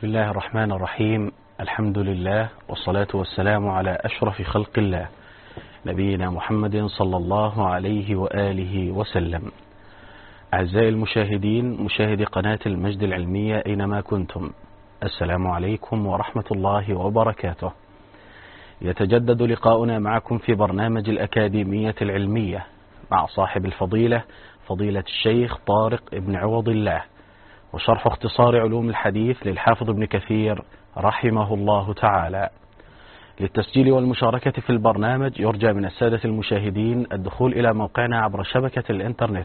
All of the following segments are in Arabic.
بسم الله الرحمن الرحيم. الحمد لله والصلاة والسلام على أشرف خلق الله نبينا محمد صلى الله عليه وآله وسلم. أعزائي المشاهدين، مشاهدي قناة المجد العلمية أينما كنتم، السلام عليكم ورحمة الله وبركاته. يتجدد لقاؤنا معكم في برنامج الأكاديمية العلمية مع صاحب الفضيلة فضيلة الشيخ طارق ابن عوض الله، وشرح اختصار علوم الحديث للحافظ ابن كثير رحمه الله تعالى. للتسجيل والمشاركة في البرنامج يرجى من السادة المشاهدين الدخول إلى موقعنا عبر شبكة الإنترنت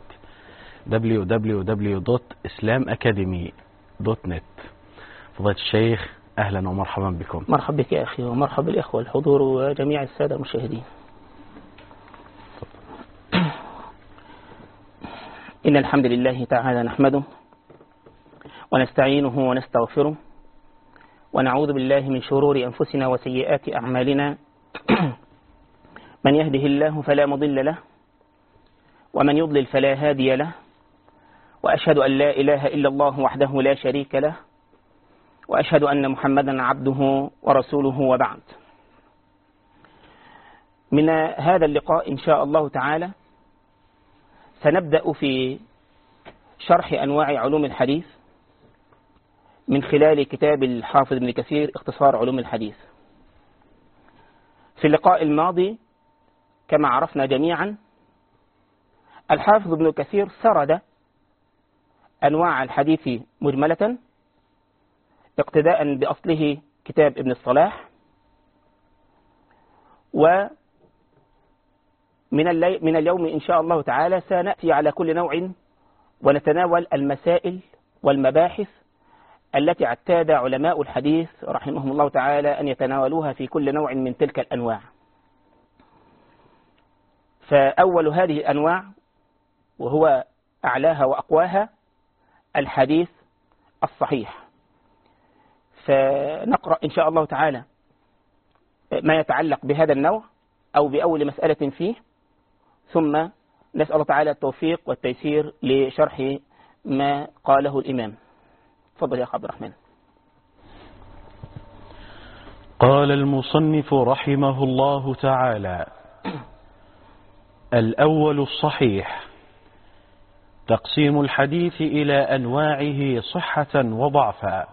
www.islamacademy.net. فضيلة الشيخ أهلا ومرحبا بكم. مرحبا بك يا أخي، ومرحبا بالإخوة الحضور وجميع السادة المشاهدين. إن الحمد لله تعالى نحمده ونستعينه ونستغفره ونعوذ بالله من شرور أنفسنا وسيئات أعمالنا. من يهده الله فلا مضل له ومن يضلل فلا هادي له، وأشهد أن لا إله إلا الله وحده لا شريك له، وأشهد أن محمدا عبده ورسوله، وبعد. من هذا اللقاء إن شاء الله تعالى سنبدأ في شرح أنواع علوم الحديث من خلال كتاب الحافظ ابن كثير اختصار علوم الحديث. في اللقاء الماضي كما عرفنا جميعا الحافظ ابن كثير سرد أنواع الحديث مجملة اقتداء بأصله كتاب ابن الصلاح، ومن اليوم إن شاء الله تعالى سنأتي على كل نوع ونتناول المسائل والمباحث التي اعتاد علماء الحديث رحمهم الله تعالى أن يتناولوها في كل نوع من تلك الأنواع. فأول هذه الأنواع وهو أعلاها وأقواها الحديث الصحيح. فنقرأ إن شاء الله تعالى ما يتعلق بهذا النوع أو بأول مسألة فيه، ثم نسأل الله تعالى التوفيق والتيسير لشرح ما قاله الإمام. تفضل يا أخي عبد الرحمن. قال المصنف رحمه الله تعالى: الأول الصحيح. تقسيم الحديث إلى أنواعه صحة وضعفا.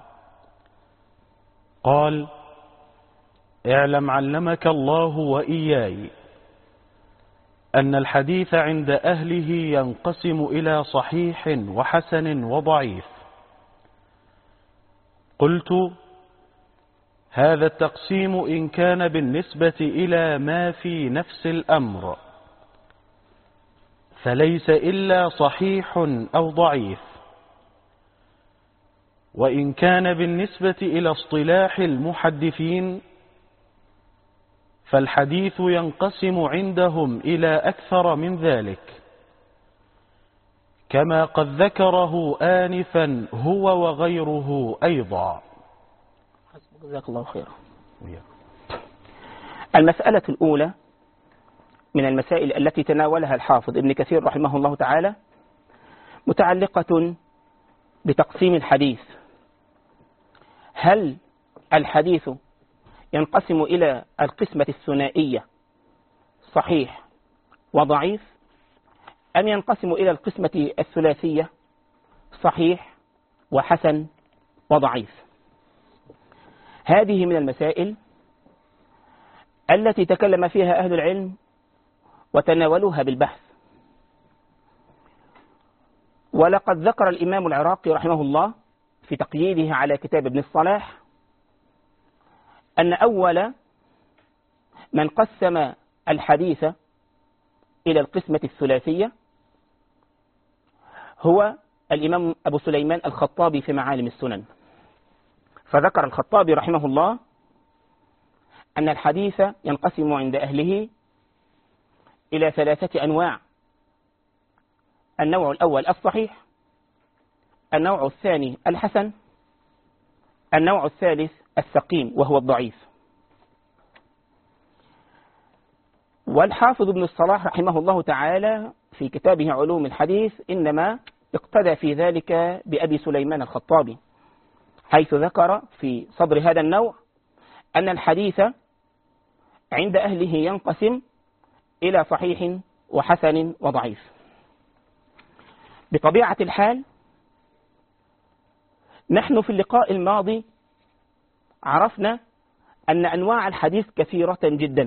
قال: اعلم علمك الله وإياي أن الحديث عند أهله ينقسم إلى صحيح وحسن وضعيف. قلت: هذا التقسيم إن كان بالنسبة إلى ما في نفس الأمر فليس إلا صحيح أو ضعيف، وإن كان بالنسبة إلى اصطلاح المحدثين فالحديث ينقسم عندهم إلى أكثر من ذلك، كما قد ذكره آنفا هو وغيره أيضا. جزاك الله خيرا. المسألة الأولى من المسائل التي تناولها الحافظ ابن كثير رحمه الله تعالى متعلقة بتقسيم الحديث. هل الحديث ينقسم إلى القسمة الثنائية صحيح وضعيف، أم ينقسم إلى القسمة الثلاثية صحيح وحسن وضعيف؟ هذه من المسائل التي تكلم فيها أهل العلم وتناولوها بالبحث. ولقد ذكر الإمام العراقي رحمه الله في تقييده على كتاب ابن الصلاح أن أول من قسم الحديث إلى القسمة الثلاثية هو الإمام أبو سليمان الخطابي في معالم السنن. فذكر الخطابي رحمه الله أن الحديث ينقسم عند أهله إلى ثلاثة أنواع: النوع الأول الصحيح، النوع الثاني الحسن، النوع الثالث السقيم وهو الضعيف. والحافظ ابن الصلاح رحمه الله تعالى في كتابه علوم الحديث إنما اقتدى في ذلك بأبي سليمان الخطابي، حيث ذكر في صدر هذا النوع أن الحديث عند أهله ينقسم إلى صحيح وحسن وضعيف. بطبيعة الحال نحن في اللقاء الماضي عرفنا أن أنواع الحديث كثيرة جدا،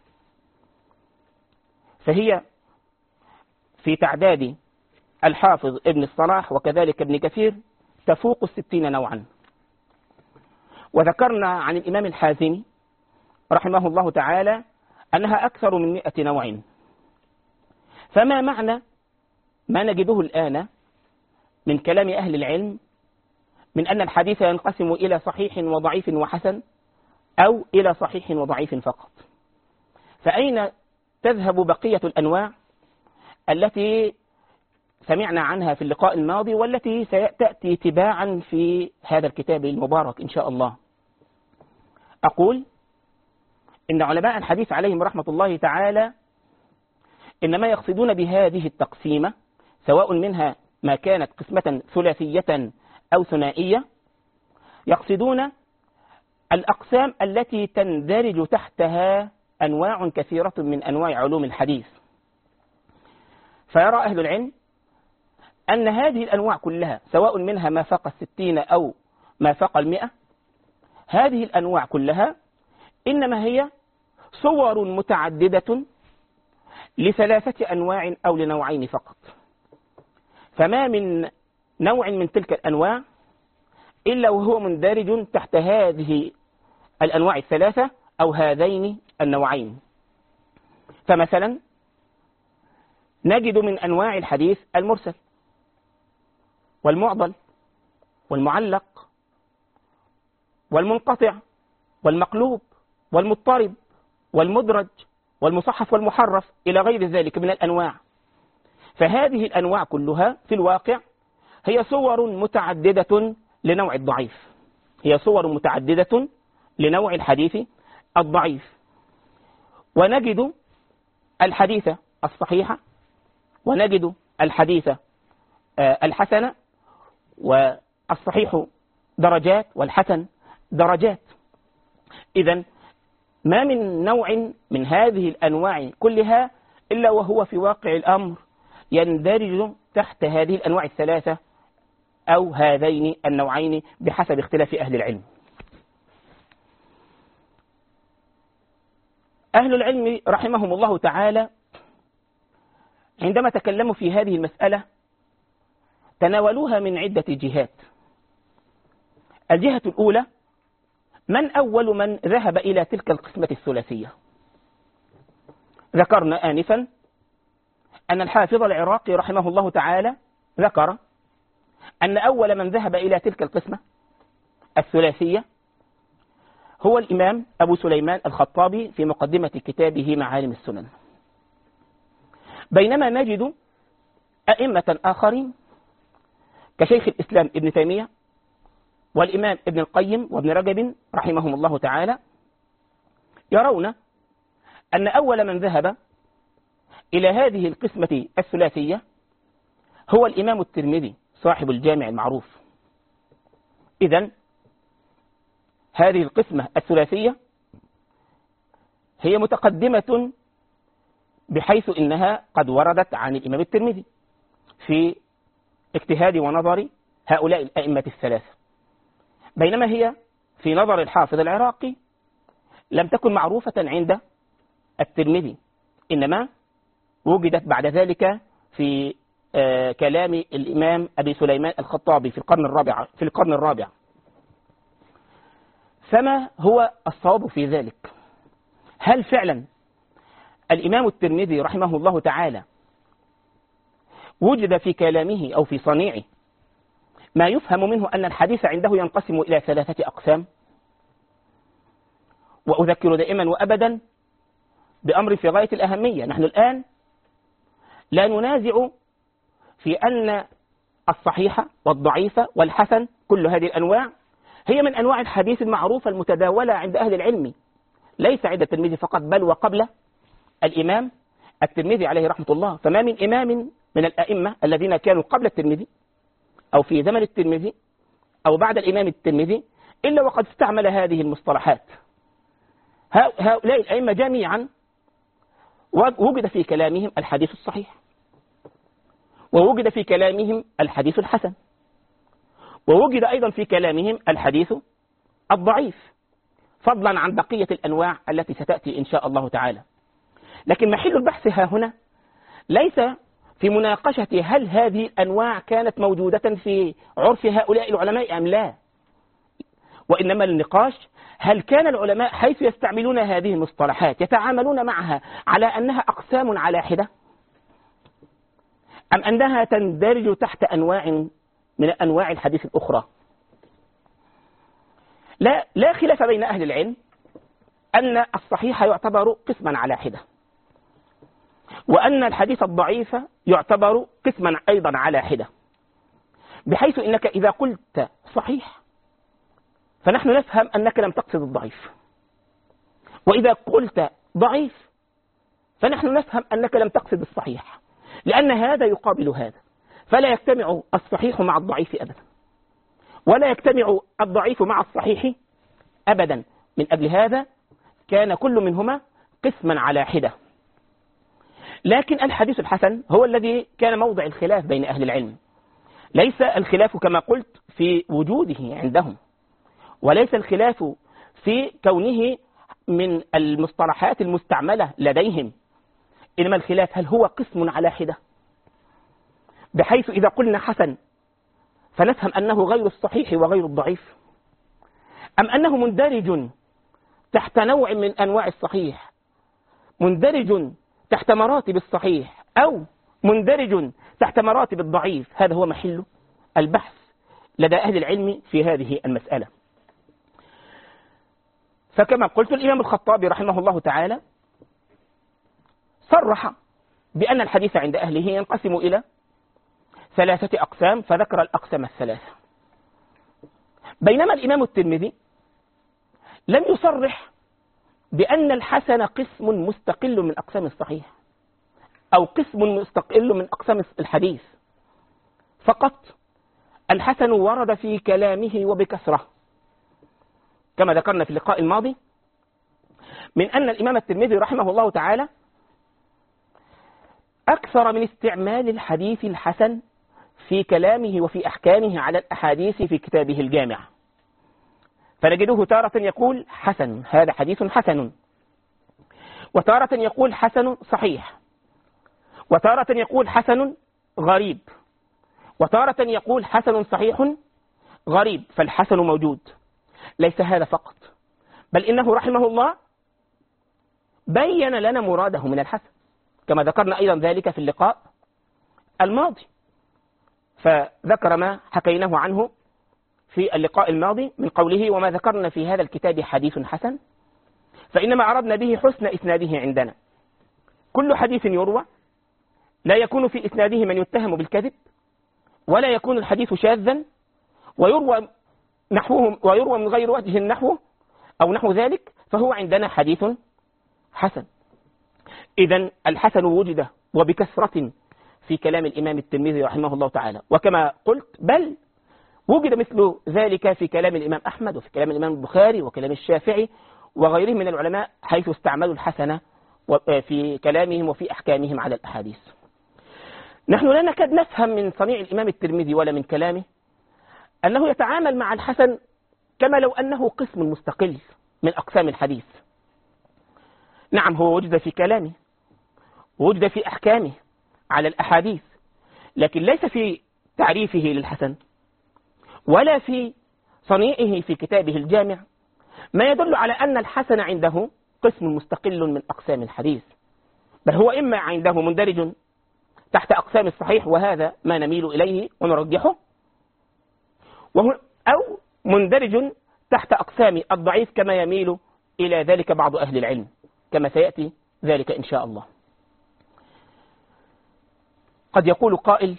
فهي في تعداد الحافظ ابن الصلاح وكذلك ابن كثير تفوق 60 نوعا. وذكرنا عن الإمام الحازمي رحمه الله تعالى أنها أكثر من 100 نوع. فما معنى ما نجده الآن من كلام أهل العلم من أن الحديث ينقسم إلى صحيح وضعيف وحسن أو إلى صحيح وضعيف فقط؟ فأين تذهب بقية الأنواع التي سمعنا عنها في اللقاء الماضي والتي ستأتي تباعا في هذا الكتاب المبارك إن شاء الله؟ أقول إن علماء الحديث عليهم رحمة الله تعالى إنما يقصدون بهذه التقسيمة، سواء منها ما كانت قسمة ثلاثية أو ثنائية، يقصدون الأقسام التي تندرج تحتها أنواع كثيرة من أنواع علوم الحديث. فيرى أهل العلم أن هذه الأنواع كلها سواء منها ما فاق 60 أو ما فاق 100، هذه الأنواع كلها إنما هي صور متعددة لثلاثة أنواع أو لنوعين فقط. فما من نوع من تلك الأنواع إلا وهو مندرج تحت هذه الأنواع الثلاثة أو هذين النوعين. فمثلا نجد من أنواع الحديث المرسل والمعضل والمعلق والمنقطع والمقلوب والمضطرب والمدرج والمصحف والمحرف إلى غير ذلك من الأنواع. فهذه الأنواع كلها في الواقع هي صور متعددة لنوع الضعيف، هي صور متعددة لنوع الحديث الضعيف. ونجد الحديث الصحيح ونجد الحديث الحسن، والصحيح درجات والحسن درجات. إذن ما من نوع من هذه الأنواع كلها إلا وهو في واقع الأمر يندرج تحت هذه الأنواع الثلاثة أو هذين النوعين بحسب اختلاف أهل العلم. أهل العلم رحمهم الله تعالى عندما تكلموا في هذه المسألة تناولوها من عدة جهات. الجهة الأولى: من أول من ذهب إلى تلك القسمة الثلاثية؟ ذكرنا آنفا أن الحافظ العراقي رحمه الله تعالى ذكر أن أول من ذهب إلى تلك القسمة الثلاثية هو الإمام أبو سليمان الخطابي في مقدمة كتابه معالم السنن. بينما نجد أئمة آخرين كشيخ الإسلام ابن تيمية والإمام ابن القيم وابن رجب رحمهم الله تعالى يرون أن أول من ذهب إلى هذه القسمة الثلاثية هو الإمام الترمذي صاحب الجامع المعروف. إذن هذه القسمة الثلاثية هي متقدمة بحيث إنها قد وردت عن الإمام الترمذي في اجتهاد ونظر هؤلاء الأئمة الثلاثة، بينما هي في نظر الحافظ العراقي لم تكن معروفة عند الترمذي، إنما وجدت بعد ذلك في كلام الإمام أبي سليمان الخطابي في القرن الرابع. فما هو الصواب في ذلك؟ هل فعلا الإمام الترمذي رحمه الله تعالى وجد في كلامه أو في صنيعه ما يفهم منه أن الحديث عنده ينقسم إلى ثلاثة أقسام؟ وأذكر دائما وأبدا بأمر في غاية الأهمية. نحن الآن لا ننازع في أن الصحيح والضعيف والحسن كل هذه الأنواع هي من أنواع الحديث المعروفة المتداولة عند أهل العلم، ليس عند الترمذي فقط بل وقبل الإمام الترمذي عليه رحمة الله. فما من إمام من الأئمة الذين كانوا قبل الترمذي أو في زمن الترمذي أو بعد الإمام الترمذي إلا وقد استعمل هذه المصطلحات. هؤلاء الأئمة جميعا وجد في كلامهم الحديث الصحيح، ووجد في كلامهم الحديث الحسن، ووجد أيضا في كلامهم الحديث الضعيف، فضلا عن بقية الأنواع التي ستأتي إن شاء الله تعالى. لكن محل البحث ها هنا ليس في مناقشة هل هذه الأنواع كانت موجودة في عرف هؤلاء العلماء أم لا، وإنما النقاش هل كان العلماء حيث يستعملون هذه المصطلحات يتعاملون معها على أنها أقسام على حدة، أم أنها تندرج تحت أنواع من أنواع الحديث الأخرى. لا خلاف بين أهل العلم أن الصحيح يعتبر قسما على حدة، وأن الحديث الضعيف يعتبر قسما أيضا على حدة، بحيث إنك إذا قلت صحيح فنحن نفهم أنك لم تقصد الضعيف، وإذا قلت ضعيف فنحن نفهم أنك لم تقصد الصحيح، لأن هذا يقابل هذا، فلا يجتمع الصحيح مع الضعيف أبدا، ولا يجتمع الضعيف مع الصحيح أبدا. من أجل هذا كان كل منهما قسما على حدة. لكن الحديث الحسن هو الذي كان موضع الخلاف بين أهل العلم. ليس الخلاف كما قلت في وجوده عندهم، وليس الخلاف في كونه من المصطلحات المستعملة لديهم، إنما الخلاف هل هو قسم على حدة، بحيث إذا قلنا حسن فنفهم أنه غير الصحيح وغير الضعيف، أم أنه مندرج تحت نوع من أنواع الصحيح، مندرج تحت مراتب الصحيح، أو مندرج تحت مراتب الضعيف. هذا هو محل البحث لدى أهل العلم في هذه المسألة. فكما قلت الإمام الخطابي رحمه الله تعالى صرح بأن الحديث عند أهله ينقسم إلى 3 أقسام، فذكر الأقسام الثلاثة. بينما الإمام الترمذي لم يصرح بأن الحسن قسم مستقل من أقسام الصحيح، أو قسم مستقل من أقسام الحديث، فقط الحسن ورد في كلامه وبكثرة، كما ذكرنا في اللقاء الماضي من أن الإمام الترمذي رحمه الله تعالى أكثر من استعمال الحديث الحسن في كلامه وفي أحكامه على الأحاديث في كتابه الجامع. فنجده تارة يقول حسن، هذا حديث حسن، وتارة يقول حسن صحيح، وتارة يقول حسن غريب، وتارة يقول حسن صحيح غريب. فالحسن موجود. ليس هذا فقط، بل إنه رحمه الله بين لنا مراده من الحسن، كما ذكرنا أيضا ذلك في اللقاء الماضي. فذكر ما حكيناه عنه في اللقاء الماضي من قوله: وما ذكرنا في هذا الكتاب حديث حسن فإنما أردنا به حسن إسناده عندنا. كل حديث يروى لا يكون في إسناده من يتهم بالكذب، ولا يكون الحديث شاذا، ويروى من غير وجه نحوه أو نحو ذلك، فهو عندنا حديث حسن. إذن الحسن وجد وبكثرة في كلام الإمام الترمذي رحمه الله تعالى، وكما قلت بل وجد مثل ذلك في كلام الإمام أحمد، وفي كلام الإمام البخاري، وكلام الشافعي وغيرهم من العلماء، حيث استعملوا الحسن في كلامهم وفي أحكامهم على الأحاديث. نحن لا نكاد نفهم من صنيع الإمام الترمذي ولا من كلامه أنه يتعامل مع الحسن كما لو أنه قسم مستقل من أقسام الحديث. نعم، هو وجد في كلامه، وجد في أحكامه على الأحاديث، لكن ليس في تعريفه للحسن ولا في صنيعه في كتابه الجامع ما يدل على أن الحسن عنده قسم مستقل من أقسام الحديث، بل هو إما عنده مندرج تحت أقسام الصحيح، وهذا ما نميل إليه ونرجحه، أو مندرج تحت أقسام الضعيف كما يميل إلى ذلك بعض أهل العلم، كما سيأتي ذلك إن شاء الله. قد يقول قائل: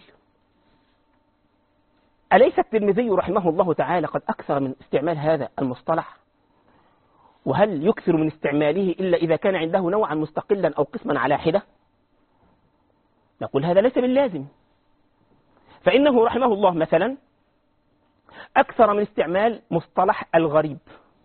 أليس الترمذي رحمه الله تعالى قد أكثر من استعمال هذا المصطلح؟ وهل يكثر من استعماله إلا إذا كان عنده نوعا مستقلا أو قسما على حدة؟ نقول هذا ليس باللازم، فإنه رحمه الله مثلا أكثر من استعمال مصطلح الغريب،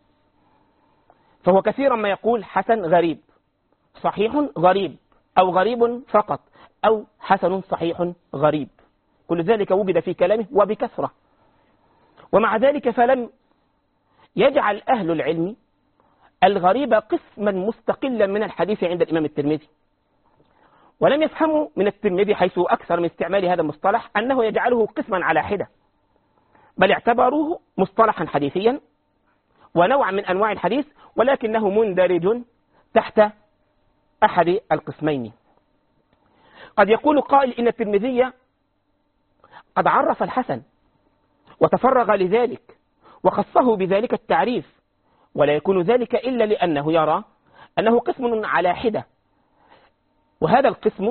فهو كثيرا ما يقول حسن غريب، صحيح غريب، أو غريب فقط، أو حسن صحيح غريب. كل ذلك وجد في كلامه وبكثرة. ومع ذلك فلم يجعل أهل العلم الغريب قسما مستقلا من الحديث عند الإمام الترمذي، ولم يفهموا من الترمذي حيث أكثر من استعمال هذا المصطلح أنه يجعله قسما على حدة، بل اعتبروه مصطلحا حديثيا ونوعا من أنواع الحديث، ولكنه مندرج تحت أحد القسمين. قد يقول قائل إن الترمذي قد عرف الحسن وتفرغ لذلك وخصه بذلك التعريف، ولا يكون ذلك إلا لأنه يرى أنه قسم على حدة، وهذا القسم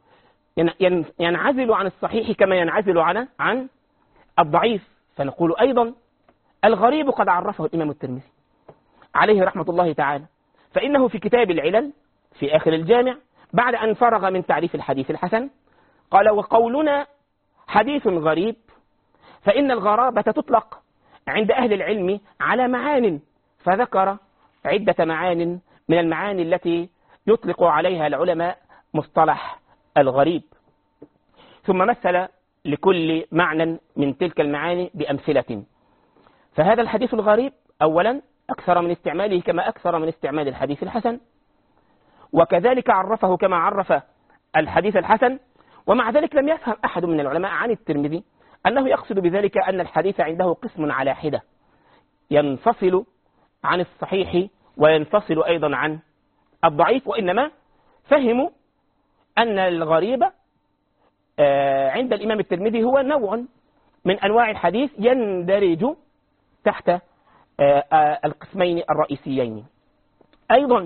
ينعزل عن الصحيح كما ينعزل عن الضعيف. فنقول أيضا الغريب قد عرفه الإمام الترمذي عليه رحمة الله تعالى، فإنه في كتاب العلل في آخر الجامع بعد أن فرغ من تعريف الحديث الحسن قال: وقولنا حديث غريب فإن الغرابة تطلق عند أهل العلم على معان، فذكر عدة معان من المعاني التي يطلق عليها العلماء مصطلح الغريب، ثم مثل لكل معنى من تلك المعاني بأمثلة. فهذا الحديث الغريب أولا أكثر من استعماله كما أكثر من استعمال الحديث الحسن، وكذلك عرفه كما عرف الحديث الحسن. ومع ذلك لم يفهم أحد من العلماء عن الترمذي أنه يقصد بذلك أن الحديث عنده قسم على حدة ينفصل عن الصحيح وينفصل أيضا عن الضعيف، وإنما فهموا أن الغريب عند الإمام الترمذي هو نوع من أنواع الحديث يندرج تحت القسمين الرئيسيين. أيضا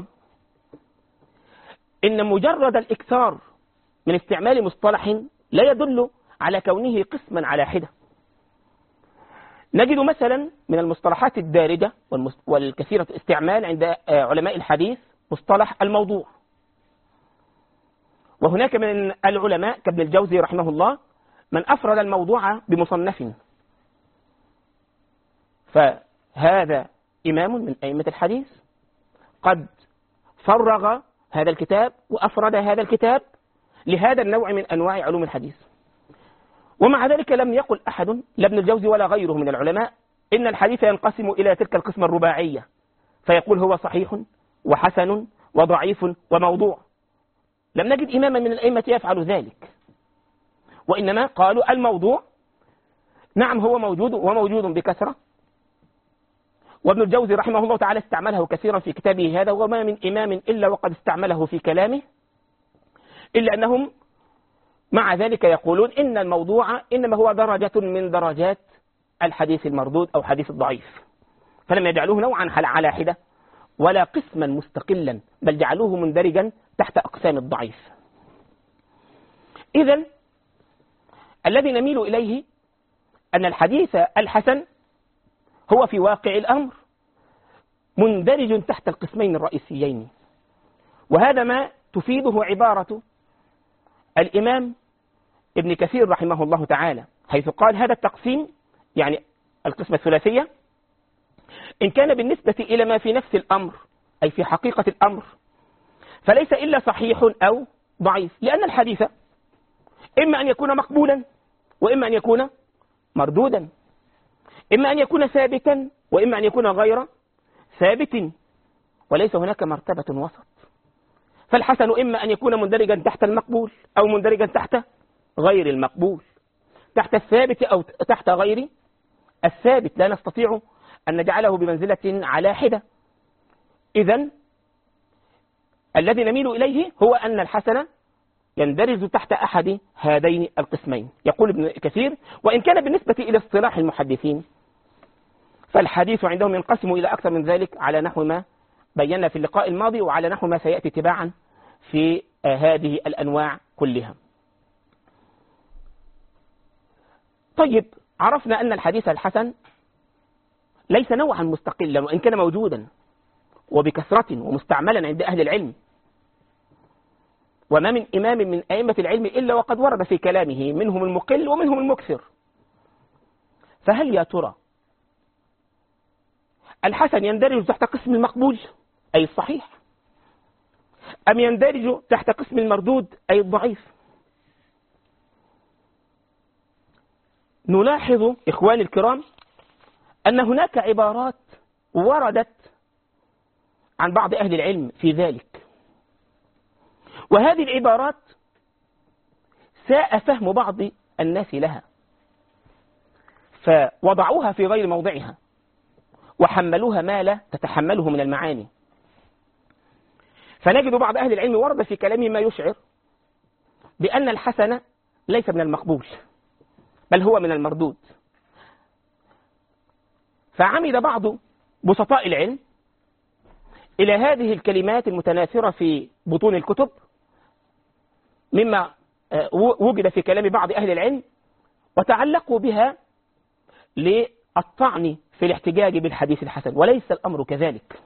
إن مجرد الإكثار من استعمال مصطلح لا يدل على كونه قسما على حدة. نجد مثلا من المصطلحات الدارجة والكثيرة استعمال عند علماء الحديث مصطلح الموضوع، وهناك من العلماء كابن الجوزي رحمه الله من أفرد الموضوع بمصنف، فهذا إمام من أئمة الحديث قد فرغ هذا الكتاب وأفرد هذا الكتاب لهذا النوع من أنواع علوم الحديث. ومع ذلك لم يقل أحد لا ابن الجوزي ولا غيره من العلماء إن الحديث ينقسم إلى تلك القسمة الرباعية، فيقول هو صحيح وحسن وضعيف وموضوع. لم نجد إماما من الأئمة يفعل ذلك، وإنما قالوا الموضوع نعم هو موجود وموجود بكثرة، وابن الجوزي رحمه الله تعالى استعمله كثيرا في كتابه هذا، وما من إمام إلا وقد استعمله في كلامه، إلا أنهم مع ذلك يقولون إن الموضوع إنما هو درجة من درجات الحديث المردود أو حديث الضعيف، فلم يجعلوه نوعا على حدة ولا قسما مستقلا، بل جعلوه مندرجا تحت أقسام الضعيف. إذن الذي نميل إليه أن الحديث الحسن هو في واقع الأمر مندرج تحت القسمين الرئيسيين، وهذا ما تفيده عبارة الإمام ابن كثير رحمه الله تعالى، حيث قال هذا التقسيم يعني القسمة الثلاثية إن كان بالنسبة إلى ما في نفس الأمر أي في حقيقة الأمر فليس إلا صحيح أو ضعيف، لأن الحديث إما أن يكون مقبولا وإما أن يكون مردودا، إما أن يكون ثابتا وإما أن يكون غير ثابت، وليس هناك مرتبة وسط. فالحسن إما أن يكون مندرجا تحت المقبول أو مندرجا تحت غير المقبول، تحت الثابت أو تحت غير الثابت، لا نستطيع أن نجعله بمنزلة على حدة. إذن الذي نميل إليه هو أن الحسن يندرج تحت أحد هذين القسمين. يقول ابن كثير وإن كان بالنسبة إلى اصطلاح المحدثين فالحديث عندهم ينقسم إلى أكثر من ذلك على نحو ما بينا في اللقاء الماضي وعلى نحو ما سيأتي تباعا في هذه الأنواع كلها. طيب، عرفنا أن الحديث الحسن ليس نوعا مستقلا وإن كان موجودا وبكثرة ومستعملا عند أهل العلم، وما من إمام من أئمة العلم إلا وقد ورد في كلامه منهم المقل ومنهم المكثر. فهل يا ترى الحسن يندرج تحت قسم المقبول أي الصحيح، أم يندرج تحت قسم المردود أي الضعيف؟ نلاحظ إخواني الكرام أن هناك عبارات وردت عن بعض أهل العلم في ذلك، وهذه العبارات ساء فهم بعض الناس لها فوضعوها في غير موضعها وحملوها ما لا تتحمله من المعاني. فنجد بعض أهل العلم ورد في كلامه ما يشعر بأن الحسن ليس من المقبول بل هو من المردود. فعمد بعض بسطاء العلم إلى هذه الكلمات المتناثرة في بطون الكتب مما وجد في كلام بعض أهل العلم، وتعلقوا بها للطعن في الاحتجاج بالحديث الحسن، وليس الأمر كذلك.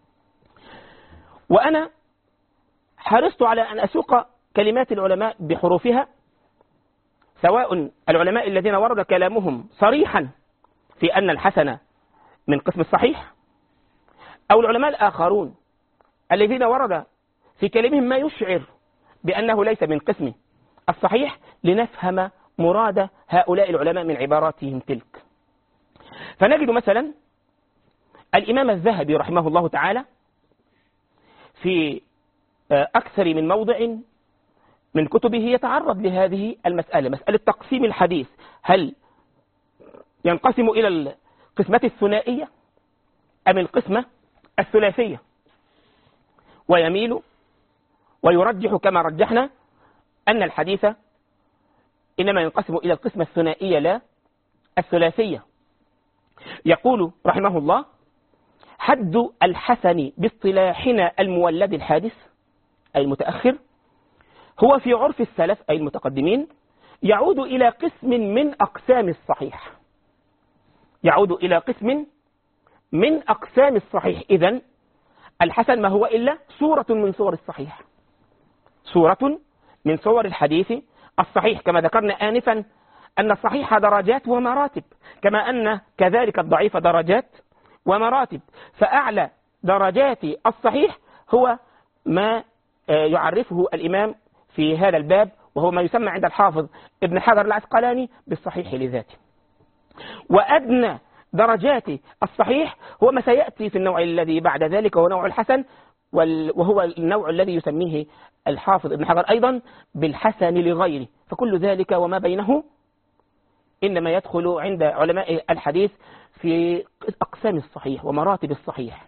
وأنا حرصت على أن أسوق كلمات العلماء بحروفها، سواء العلماء الذين ورد كلامهم صريحا في أن الحسن من قسم الصحيح، أو العلماء الآخرون الذين ورد في كلامهم ما يشعر بأنه ليس من قسم الصحيح، لنفهم مراد هؤلاء العلماء من عباراتهم تلك. فنجد مثلا الإمام الذهبي رحمه الله تعالى في أكثر من موضع من كتبه يتعرض لهذه المسألة، مسألة تقسيم الحديث، هل ينقسم إلى القسمة الثنائية أم القسمة الثلاثية؟ ويميل ويرجح كما رجحنا أن الحديث إنما ينقسم إلى القسمة الثنائية لا الثلاثية. يقول رحمه الله: حد الحسن باصطلاحنا المولد الحادث أي المتأخر هو في عرف السلف أي المتقدمين يعود إلى قسم من أقسام الصحيح، يعود إلى قسم من أقسام الصحيح. إذن الحسن ما هو إلا صورة من صور الصحيح، صورة من صور الحديث الصحيح، كما ذكرنا آنفا أن الصحيح درجات ومراتب، كما أن كذلك الضعيف درجات ومراتب. فأعلى درجات الصحيح هو ما يعرفه الإمام في هذا الباب، وهو ما يسمى عند الحافظ ابن حجر العسقلاني بالصحيح لذاته. وأدنى درجات الصحيح هو ما سيأتي في النوع الذي بعد ذلك، وهو نوع الحسن، وهو النوع الذي يسميه الحافظ ابن حجر أيضا بالحسن لغيره. فكل ذلك وما بينه إنما يدخل عند علماء الحديث في أقسام الصحيح ومراتب الصحيح.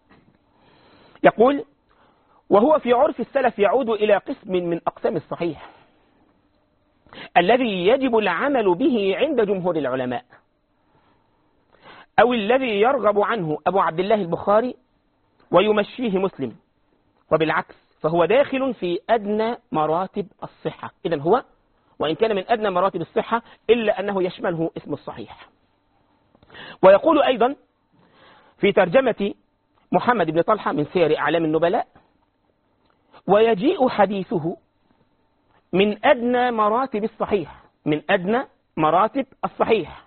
يقول: وهو في عرف السلف يعود إلى قسم من أقسام الصحيح الذي يجب العمل به عند جمهور العلماء، أو الذي يرغب عنه أبو عبد الله البخاري ويمشيه مسلم، وبالعكس فهو داخل في أدنى مراتب الصحة. إذن هو وإن كان من أدنى مراتب الصحة إلا أنه يشمله اسم الصحيح. ويقول أيضا في ترجمة محمد بن طلحة من سير أعلام النبلاء: ويجيء حديثه من أدنى مراتب الصحيح، من أدنى مراتب الصحيح،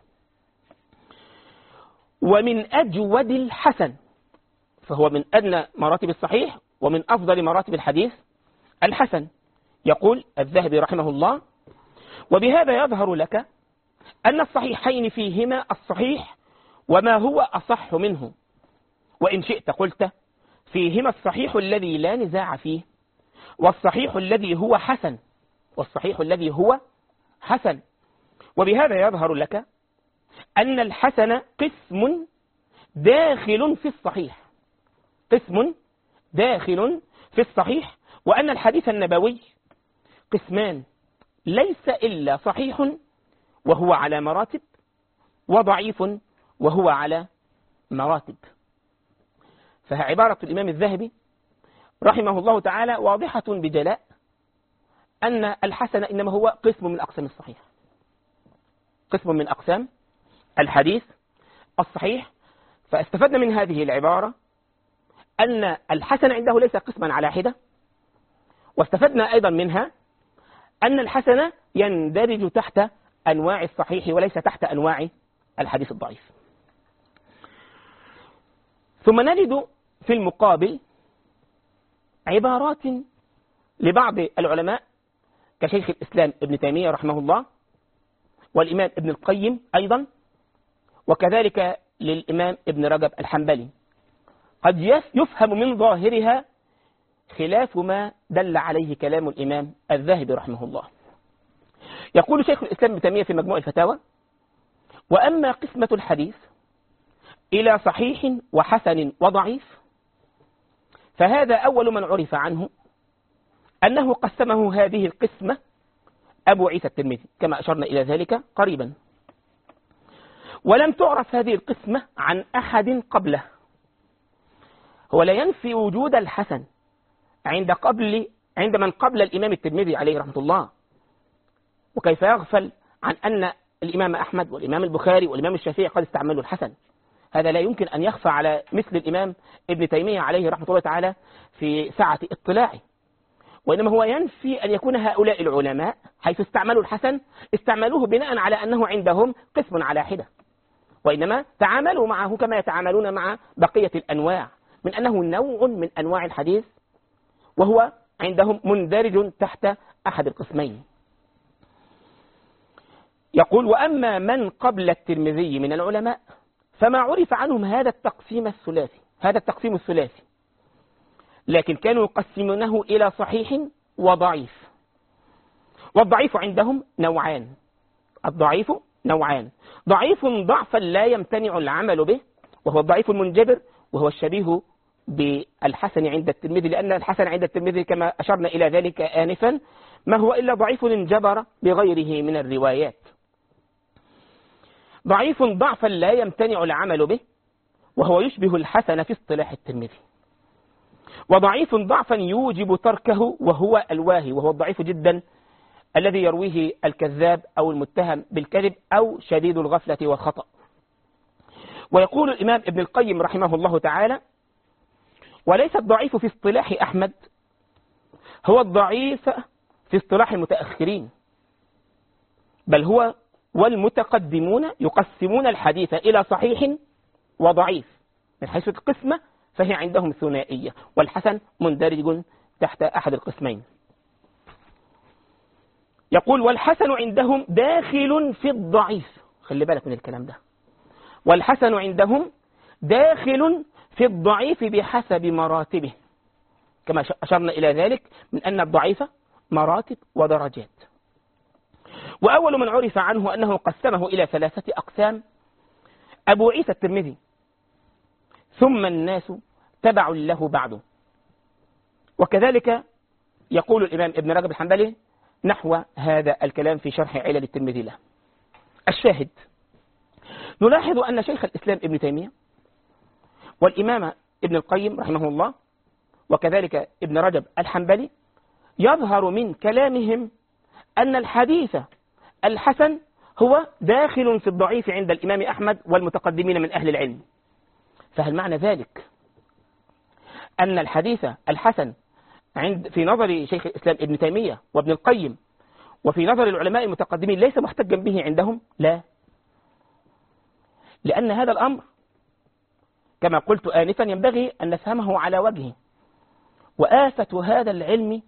ومن أجود الحسن، فهو من أدنى مراتب الصحيح ومن أفضل مراتب الحديث الحسن. يقول الذهبي رحمه الله: وبهذا يظهر لك أن الصحيحين فيهما الصحيح وما هو أصح منه، وإن شئت قلت فيهما الصحيح الذي لا نزاع فيه، والصحيح الذي هو حسن، والصحيح الذي هو حسن. وبهذا يظهر لك أن الحسن قسم داخل في الصحيح، قسم داخل في الصحيح، وأن الحديث النبوي قسمان، ليس إلا صحيح وهو على مراتب، وضعيف وهو على مراتب. فعبارة الإمام الذهبي رحمه الله تعالى واضحة بجلاء أن الحسن إنما هو قسم من أقسام الصحيح، قسم من أقسام الحديث الصحيح. فاستفدنا من هذه العبارة أن الحسن عنده ليس قسما على حدة، واستفدنا أيضا منها أن الحسن يندرج تحت أنواع الصحيح وليس تحت أنواع الحديث الضعيف. ثم نجد في المقابل عبارات لبعض العلماء كشيخ الإسلام ابن تيمية رحمه الله، والإمام ابن القيم أيضا، وكذلك للإمام ابن رجب الحنبلي، قد يفهم من ظاهرها خلاف ما دل عليه كلام الإمام الذهبي رحمه الله. يقول شيخ الإسلام ابن تيمية في مجموع الفتاوى: وأما قسمة الحديث إلى صحيح وحسن وضعيف فهذا أول من عرف عنه أنه قسمه هذه القسمة أبو عيسى الترمذي كما أشرنا إلى ذلك قريبا، ولم تعرف هذه القسمة عن أحد قبله. هو لا ينفي وجود الحسن عند من قبل الإمام الترمذي عليه رحمة الله، وكيف يغفل عن أن الإمام أحمد والإمام البخاري والإمام الشافعي قد استعملوا الحسن؟ هذا لا يمكن أن يخفى على مثل الإمام ابن تيمية عليه رحمة الله تعالى في سعة اطلاعه، وإنما هو ينفي أن يكون هؤلاء العلماء حيث استعملوا الحسن استعملوه بناء على أنه عندهم قسم على حدة، وإنما تعاملوا معه كما يتعاملون مع بقية الأنواع، من أنه نوع من أنواع الحديث وهو عندهم مندرج تحت أحد القسمين. يقول: وأما من قبل الترمذي من العلماء فما عرف عنهم هذا التقسيم الثلاثي، لكن كانوا يقسمونه إلى صحيح وضعيف. والضعيف عندهم نوعان، الضعيف نوعان: ضعيف ضعفا لا يمتنع العمل به، وهو الضعيف المنجبر، وهو الشبيه بالحسن عند الترمذي، لأن الحسن عند الترمذي كما أشرنا إلى ذلك آنفا ما هو إلا ضعيف انجبر بغيره من الروايات. ضعيف ضعفا لا يمتنع العمل به، وهو يشبه الحسن في اصطلاح الترمذي. وضعيف ضعفا يوجب تركه، وهو الواهي، وهو الضعيف جدا الذي يرويه الكذاب أو المتهم بالكذب أو شديد الغفلة والخطأ. ويقول الإمام ابن القيم رحمه الله تعالى: وليس الضعيف في اصطلاح أحمد هو الضعيف في اصطلاح المتأخرين، بل هو والمتقدمون يقسمون الحديث إلى صحيح وضعيف، من حيث القسمة فهي عندهم ثنائية، والحسن مندرج تحت أحد القسمين. يقول: والحسن عندهم داخل في الضعيف. خلي بالك من الكلام ده. والحسن عندهم داخل في الضعيف بحسب مراتبه، كما أشرنا إلى ذلك من أن الضعيف مراتب ودرجات. وأول من عرف عنه أنه قسمه إلى 3 أقسام أبو عيسى الترمذي، ثم الناس تبع له بعده. وكذلك يقول الإمام ابن رجب الحنبلي نحو هذا الكلام في شرح علل الترمذي له. الشاهد: نلاحظ أن شيخ الإسلام ابن تيمية والإمام ابن القيم رحمه الله وكذلك ابن رجب الحنبلي يظهر من كلامهم أن الحديث الحسن هو داخل في الضعيف عند الإمام أحمد والمتقدمين من أهل العلم. فهل معنى ذلك أن الحديث الحسن في نظر شيخ الإسلام ابن تيمية وابن القيم وفي نظر العلماء المتقدمين ليس محتجا به عندهم؟ لا، لأن هذا الأمر كما قلت آنفا ينبغي أن نفهمه على وجهه. وآفة هذا العلم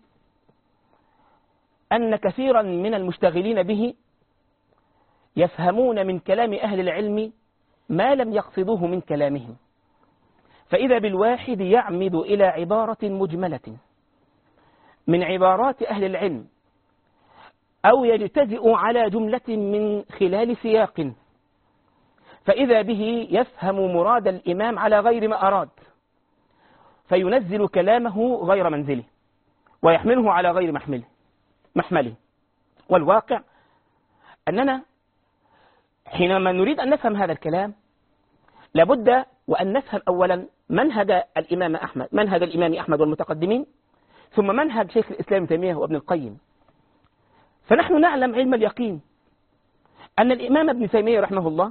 أن كثيرا من المشتغلين به يفهمون من كلام أهل العلم ما لم يقصدوه من كلامهم، فإذا بالواحد يعمد إلى عبارة مجملة من عبارات أهل العلم أو يجتزئ على جملة من خلال سياق، فإذا به يفهم مراد الإمام على غير ما أراد، فينزل كلامه غير منزله ويحمله على غير محمله. والواقع أننا حينما نريد أن نفهم هذا الكلام لابد وأن نفهم أولا منهج الإمام أحمد والمتقدمين، ثم منهج شيخ الإسلام ابن تيمية وابن القيم. فنحن نعلم علم اليقين أن الإمام ابن تيمية رحمه الله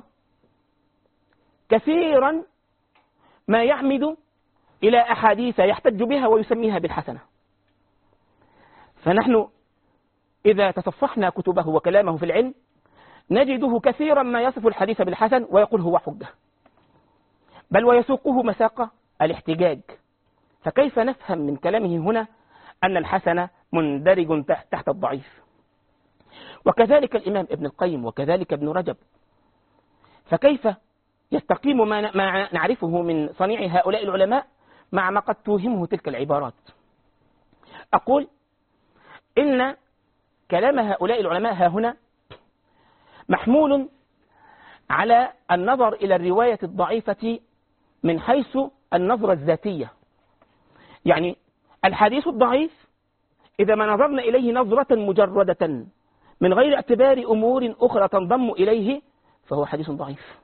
كثيرا ما يعمد إلى أحاديث يحتج بها ويسميها بالحسنة. فنحن إذا تصفحنا كتبه وكلامه في العلم نجده كثيرا ما يصف الحديث بالحسن ويقول هو حجة، بل ويسوقه مساق الاحتجاج. فكيف نفهم من كلامه هنا أن الحسن مندرج تحت الضعيف؟ وكذلك الإمام ابن القيم وكذلك ابن رجب. فكيف يستقيم ما نعرفه من صنيع هؤلاء العلماء مع ما قد توهمه تلك العبارات؟ أقول إن كلام هؤلاء العلماء ها هنا محمول على النظر إلى الرواية الضعيفة من حيث النظرة الذاتية. يعني الحديث الضعيف إذا ما نظرنا إليه نظرة مجردة من غير اعتبار أمور أخرى تنضم إليه فهو حديث ضعيف،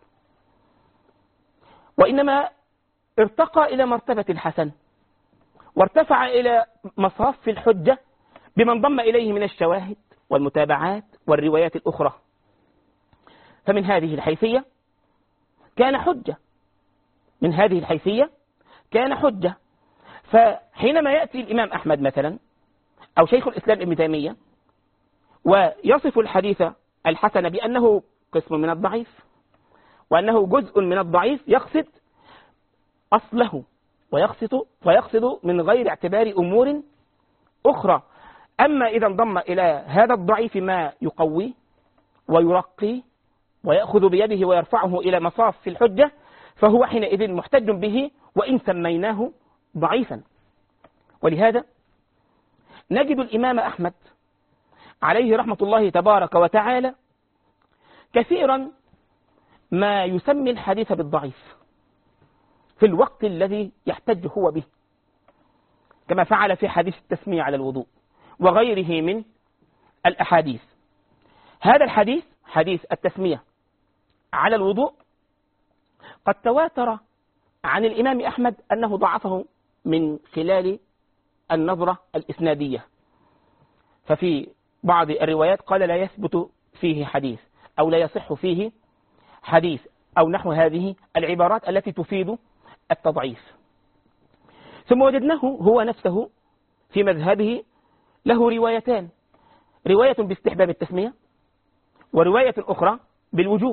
وإنما ارتقى إلى مرتبة الحسن وارتفع إلى مصاف الحجة بما انضم إليه من الشواهد والمتابعات والروايات الأخرى. فمن هذه الحيثية كان حجة، من هذه الحيثية كان حجة. فحينما يأتي الإمام أحمد مثلا أو شيخ الإسلام ابن تيمية ويصف الحديث الحسن بأنه قسم من الضعيف وأنه جزء من الضعيف، يقصد أصله ويقصد من غير اعتبار أمور أخرى. أما إذا انضم إلى هذا الضعيف ما يقوي ويرقي ويأخذ بيده ويرفعه إلى مصاف في الحجة فهو حينئذ محتج به وإن سميناه ضعيفا. ولهذا نجد الإمام أحمد عليه رحمة الله تبارك وتعالى كثيرا ما يسمي الحديث بالضعيف في الوقت الذي يحتج هو به، كما فعل في حديث التسمية على الوضوء وغيره من الأحاديث. هذا الحديث، حديث التسمية على الوضوء، قد تواتر عن الإمام أحمد أنه ضعفه من خلال النظرة الإسنادية. ففي بعض الروايات قال لا يثبت فيه حديث أو لا يصح فيه حديث أو نحو هذه العبارات التي تفيد التضعيف. ثم وجدناه هو نفسه في مذهبه له روايتان، رواية باستحباب التسمية ورواية أخرى بالوجوب.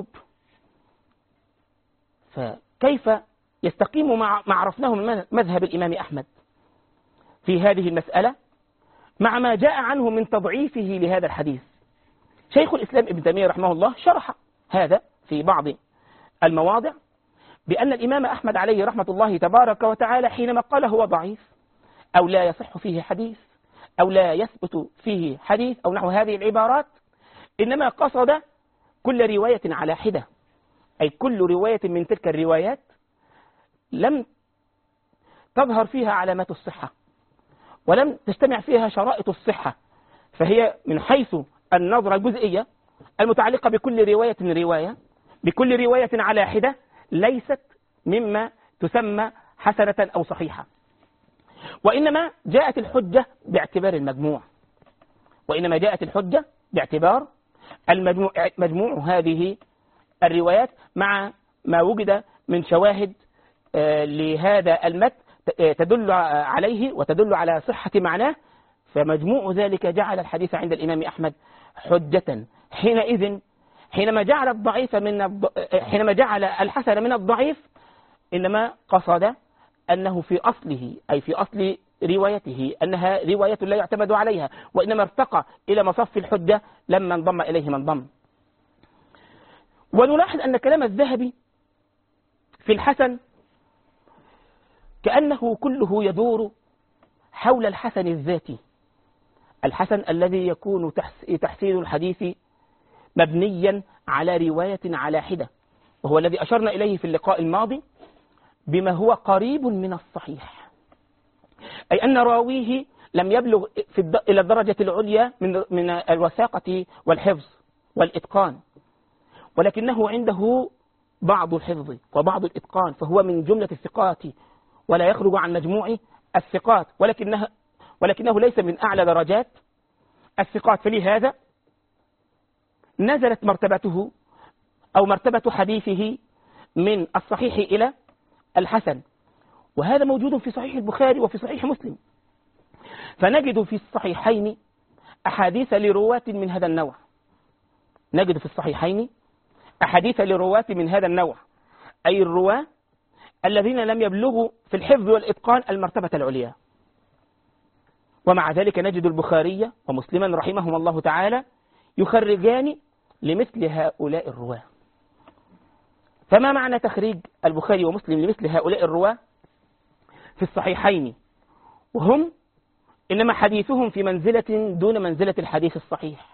فكيف يستقيم مع عرفناه من مذهب الإمام أحمد في هذه المسألة مع ما جاء عنه من تضعيفه لهذا الحديث؟ شيخ الإسلام ابن تيمية رحمه الله شرح هذا في بعض المواضع بأن الإمام أحمد عليه رحمة الله تبارك وتعالى حينما قال هو ضعيف أو لا يصح فيه حديث أو لا يثبت فيه حديث أو نحو هذه العبارات إنما قصد كل رواية على حدة، أي كل رواية من تلك الروايات لم تظهر فيها علامات الصحة ولم تجتمع فيها شرائط الصحة، فهي من حيث النظرة الجزئية المتعلقة بكل رواية بكل رواية على حدة ليست مما تسمى حسنة أو صحيحة، وإنما جاءت الحجة باعتبار المجموع، وإنما جاءت الحجة باعتبار مجموع هذه الروايات مع ما وجد من شواهد لهذا المتن تدل عليه وتدل على صحة معناه. فمجموع ذلك جعل الحديث عند الإمام أحمد حجة. حينئذ حينما جعل الحسن من الضعيف إنما قصد أنه في أصله أي في أصل روايته أنها رواية لا يعتمد عليها، وإنما ارتقى إلى مصف الحجة لما انضم إليه من ضم. ونلاحظ أن كلام الذهبي في الحسن كأنه كله يدور حول الحسن الذاتي، الحسن الذي يكون تحسين الحديث مبنيا على رواية على حدة، وهو الذي أشرنا إليه في اللقاء الماضي بما هو قريب من الصحيح، أي أن راويه لم يبلغ إلى الدرجة العليا من الوثاقة والحفظ والإتقان، ولكنه عنده بعض الحفظ وبعض الإتقان، فهو من جملة الثقات ولا يخرج عن مجموع الثقات، ولكنه ليس من أعلى درجات الثقات. فلهذا نزلت مرتبته أو مرتبة حديثه من الصحيح إلى الحسن، وهذا موجود في صحيح البخاري وفي صحيح مسلم. فنجد في الصحيحين أحاديث لرواة من هذا النوع، نجد في الصحيحين أحاديث لرواة من هذا النوع، أي الرواة الذين لم يبلغوا في الحفظ والإتقان المرتبة العليا. ومع ذلك نجد البخاري ومسلما رحمهم الله تعالى يخرجان لمثل هؤلاء الرواة. فما معنى تخريج البخاري ومسلم لمثل هؤلاء الرواة في الصحيحين وهم إنما حديثهم في منزلة دون منزلة الحديث الصحيح؟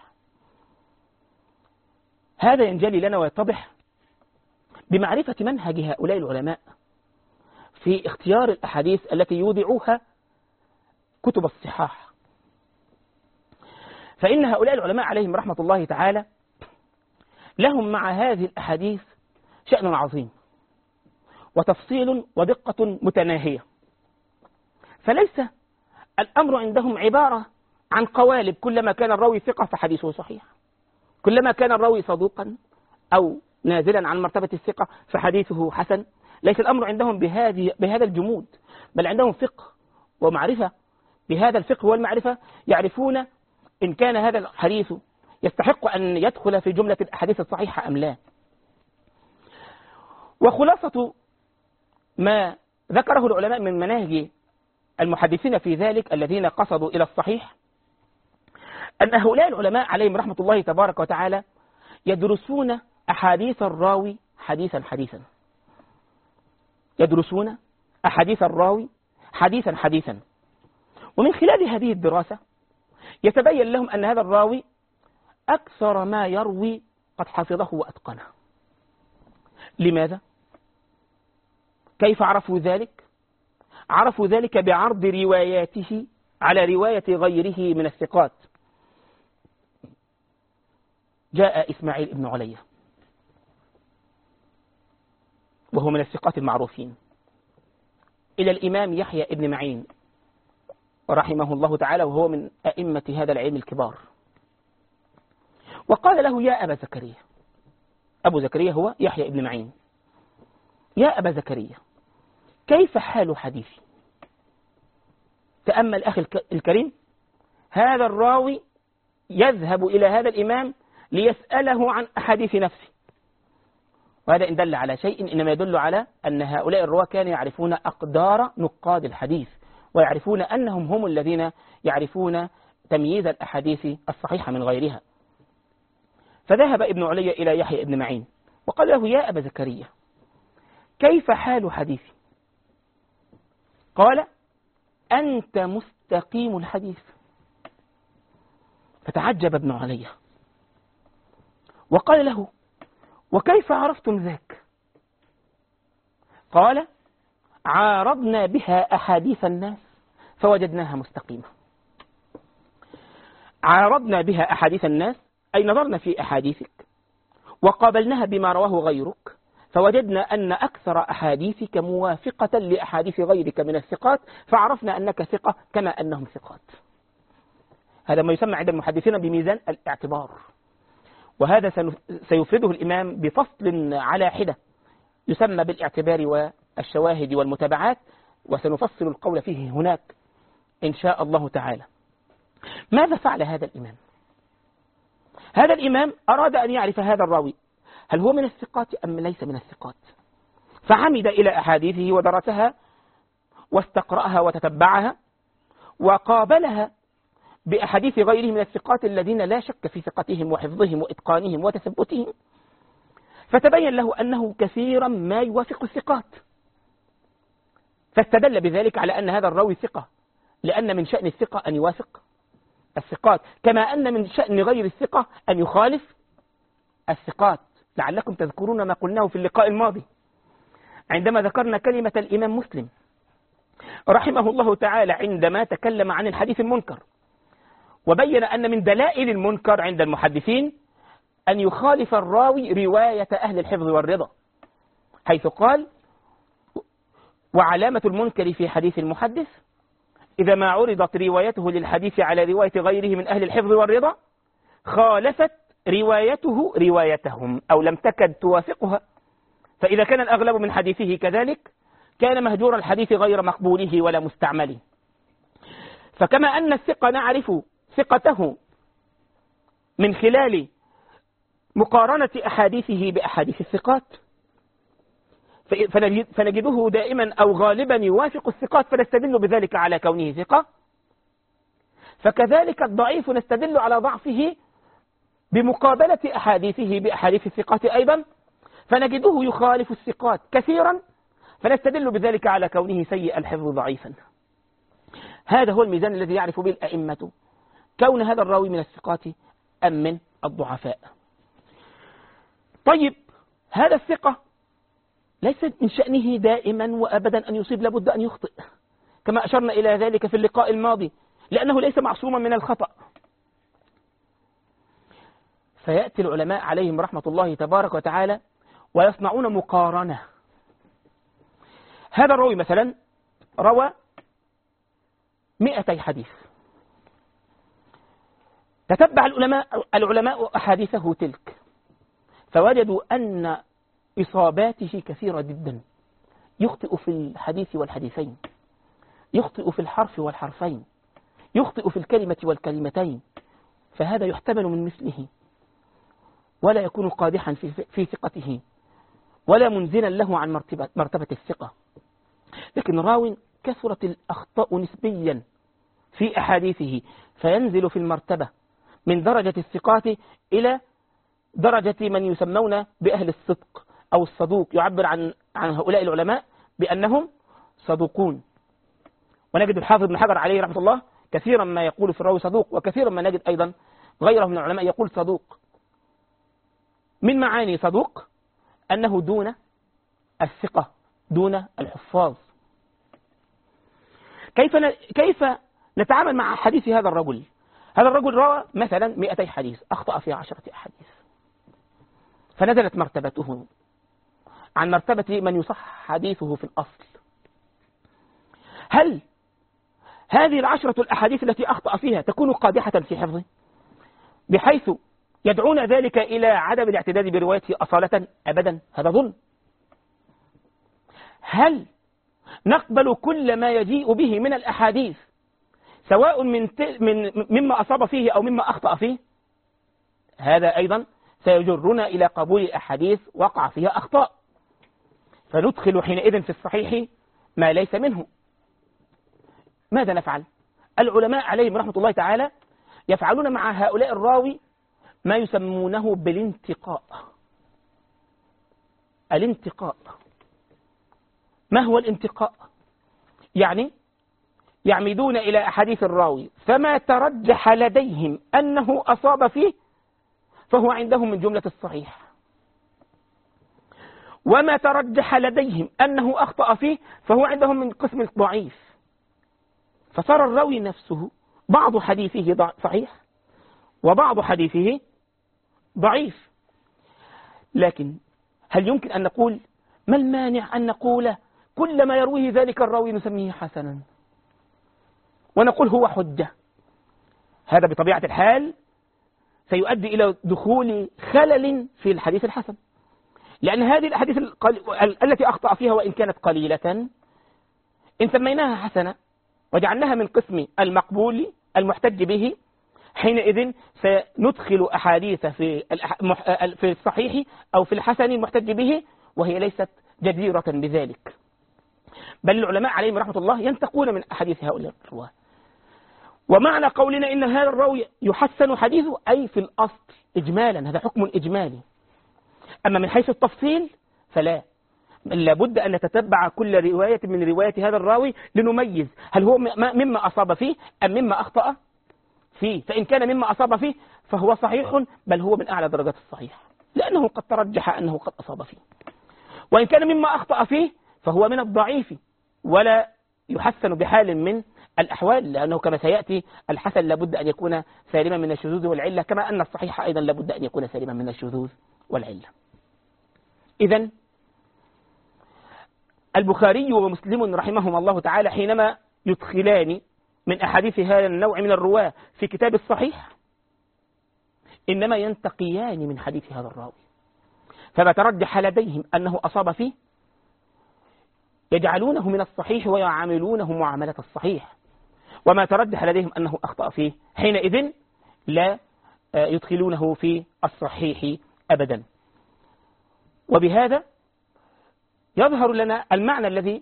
هذا ينجلي لنا ويتضح بمعرفة منهج هؤلاء العلماء في اختيار الأحاديث التي يوضعوها كتب الصحاح. فإن هؤلاء العلماء عليهم رحمة الله تعالى لهم مع هذه الأحاديث شأن عظيم وتفصيل ودقة متناهية. فليس الأمر عندهم عبارة عن قوالب، كلما كان الراوي ثقة فحديثه صحيح، كلما كان الراوي صدوقا أو نازلا عن مرتبة الثقة فحديثه حسن. ليس الأمر عندهم بهذا الجمود، بل عندهم فقه ومعرفة. بهذا الفقه والمعرفة يعرفون إن كان هذا الحديث يستحق أن يدخل في جملة الأحاديث الصحيحة أم لا. وخلاصة ما ذكره العلماء من مناهج المحدثين في ذلك الذين قصدوا إلى الصحيح أن هؤلاء العلماء عليهم رحمة الله تبارك وتعالى يدرسون أحاديث الراوي حديثا حديثا، يدرسون أحاديث الراوي حديثا حديثا. ومن خلال هذه الدراسة يتبين لهم أن هذا الراوي أكثر ما يروي قد حفظه وأتقنه. لماذا؟ كيف عرفوا ذلك؟ عرفوا ذلك بعرض رواياته على رواية غيره من الثقات. جاء إسماعيل بن علية وهو من الثقات المعروفين إلى الإمام يحيى بن معين رحمه الله تعالى، وهو من أئمة هذا العلم الكبار، وقال له: يا أبا زكريا. أبو زكريا هو يحيى بن معين. يا أبا زكريا، كيف حال حديثي؟ تأمل أخي الكريم، هذا الراوي يذهب إلى هذا الإمام ليسأله عن أحاديث نفسه، وهذا إن دل على شيء إنما يدل على أن هؤلاء الرواة كانوا يعرفون أقدار نقاد الحديث، ويعرفون أنهم هم الذين يعرفون تمييز الأحاديث الصحيحة من غيرها. فذهب ابن علي إلى يحيى بن معين وقال له: يا أبا زكريا، كيف حال حديثي؟ قال: أنت مستقيم الحديث. فتعجب ابن علي وقال له: وكيف عرفتم ذاك؟ قال: عارضنا بها أحاديث الناس فوجدناها مستقيمة. عارضنا بها أحاديث الناس أي نظرنا في أحاديثك وقابلناها بما رواه غيرك فوجدنا أن أكثر أحاديثك موافقة لأحاديث غيرك من الثقات، فعرفنا أنك ثقة كما أنهم ثقات. هذا ما يسمى عند المحدثين بميزان الاعتبار، وهذا سيفرده الإمام بفصل على حدة يسمى بالاعتبار والشواهد والمتابعات، وسنفصل القول فيه هناك إن شاء الله تعالى. ماذا فعل هذا الإمام؟ هذا الإمام أراد أن يعرف هذا الراوي هل هو من الثقات أم ليس من الثقات، فعمد إلى أحاديثه ودرسها واستقرأها وتتبعها وقابلها بأحاديث غيره من الثقات الذين لا شك في ثقتهم وحفظهم وإتقانهم وتثبتهم، فتبين له أنه كثيرا ما يوافق الثقات، فاستدل بذلك على أن هذا الراوي ثقة، لأن من شأن الثقة أن يوافق الثقات، كما أن من شأن غير الثقة أن يخالف الثقات. لعلكم تذكرون ما قلناه في اللقاء الماضي عندما ذكرنا كلمة الإمام مسلم رحمه الله تعالى عندما تكلم عن الحديث المنكر، وبين أن من دلائل المنكر عند المحدثين أن يخالف الراوي رواية أهل الحفظ والرضا، حيث قال: وعلامة المنكر في حديث المحدث إذا ما عرضت روايته للحديث على رواية غيره من أهل الحفظ والرضا خالفت روايته روايتهم أو لم تكد توافقها، فإذا كان الأغلب من حديثه كذلك كان مهجور الحديث غير مقبوله ولا مستعمله. فكما أن الثقة نعرف ثقته من خلال مقارنة أحاديثه بأحاديث الثقات، فنجده دائما أو غالبا يوافق الثقات فنستدل بذلك على كونه ثقة. فكذلك الضعيف نستدل على ضعفه بمقابلة أحاديثه بأحاديث الثقات أيضا، فنجده يخالف الثقات كثيرا فنستدل بذلك على كونه سيء الحفظ ضعيفا. هذا هو الميزان الذي يعرف به الأئمة كون هذا الراوي من الثقات أم من الضعفاء. طيب، هذا الثقة ليس من شأنه دائما وأبدا أن يصيب، لابد أن يخطئ كما أشرنا إلى ذلك في اللقاء الماضي، لأنه ليس معصوما من الخطأ. فيأتي العلماء عليهم رحمة الله تبارك وتعالى ويصنعون مقارنة. هذا الراوي مثلا روى 200 حديث، تتبع العلماء أحاديثه تلك فوجدوا أن إصاباته كثيرة جدا، يخطئ في الحديث والحديثين، يخطئ في الحرف والحرفين، يخطئ في الكلمة والكلمتين، فهذا يحتمل من مثله ولا يكون قادحا في ثقته ولا منزلا له عن مرتبة الثقة. لكن راو كثرت الأخطاء نسبيا في أحاديثه فينزل في المرتبة من درجة الثقات إلى درجة من يسمون بأهل الصدق أو الصدوق، يعبر عن هؤلاء العلماء بأنهم صدوقون. ونجد الحافظ ابن حجر عليه رحمة الله كثيرا ما يقول في الراوي صدوق، وكثيرا ما نجد أيضا غيره من العلماء يقول صدوق. من معاني صدوق أنه دون الثقة، دون الحفاظ. كيف نتعامل مع حديث هذا الرجل؟ هذا الرجل روى مثلا 200 حديث، أخطأ في 10 أحاديث، فنزلت مرتبته عن مرتبة من يصح حديثه في الأصل. هل هذه 10 الأحاديث التي أخطأ فيها تكون قادحة في حفظه بحيث يدعون ذلك إلى عدم الاعتداد بروايته أصالة؟ أبدا، هذا ظلم. هل نقبل كل ما يجيء به من الأحاديث سواء مما أصاب فيه أو مما أخطأ فيه؟ هذا أيضا سيجرنا إلى قبول الأحاديث وقع فيها أخطاء، فندخل حينئذ في الصحيح ما ليس منه. ماذا نفعل؟ العلماء عليهم رحمة الله تعالى يفعلون مع هؤلاء الراوي ما يسمونه بالانتقاء. الانتقاء، ما هو الانتقاء؟ يعني يعمدون إلى أحاديث الراوي فما ترجح لديهم أنه أصاب فيه فهو عندهم من جملة الصحيح، وما ترجح لديهم أنه أخطأ فيه فهو عندهم من قسم الضعيف. فصار الراوي نفسه بعض حديثه صحيح وبعض حديثه ضعيف. لكن هل يمكن أن نقول ما المانع أن نقول كل ما يرويه ذلك الراوي نسميه حسنا ونقول هو حجة؟ هذا بطبيعة الحال سيؤدي إلى دخول خلل في الحديث الحسن، لأن هذه الأحاديث التي أخطأ فيها وإن كانت قليلة إن سميناها حسنة وجعلناها من قسم المقبول المحتج به، حينئذ سندخل أحاديث في الصحيح أو في الحسن المحتج به وهي ليست جديرة بذلك. بل العلماء عليهم رحمة الله ينتقون من أحاديث هؤلاء الرواه. ومعنى قولنا إن هذا الراوي يحسن حديثه أي في الأصل إجمالا، هذا حكم إجمالي. أما من حيث التفصيل فلا، لابد أن نتتبع كل رواية من رواية هذا الراوي لنميز هل هو مما أصاب فيه أم مما أخطأ فيه. فإن كان مما أصاب فيه فهو صحيح، بل هو من أعلى درجات الصحيح لأنه قد ترجح أنه قد أصاب فيه. وإن كان مما أخطأ فيه فهو من الضعيف ولا يحسن بحال من الأحوال، لأنه كما سيأتي الحسن لابد أن يكون سالما من الشذوذ والعلة، كما أن الصحيح أيضا لابد أن يكون سالما من الشذوذ والعلة. إذن البخاري ومسلم رحمهما الله تعالى حينما يدخلان من أحاديث هذا النوع من الرواة في كتاب الصحيح إنما ينتقيان من حديث هذا الراوي، فما ترجح لديهم أنه أصاب فيه يجعلونه من الصحيح ويعاملونه معاملة الصحيح، وما ترجح لديهم أنه أخطأ فيه حينئذ لا يدخلونه في الصحيح أبدا. وبهذا يظهر لنا المعنى الذي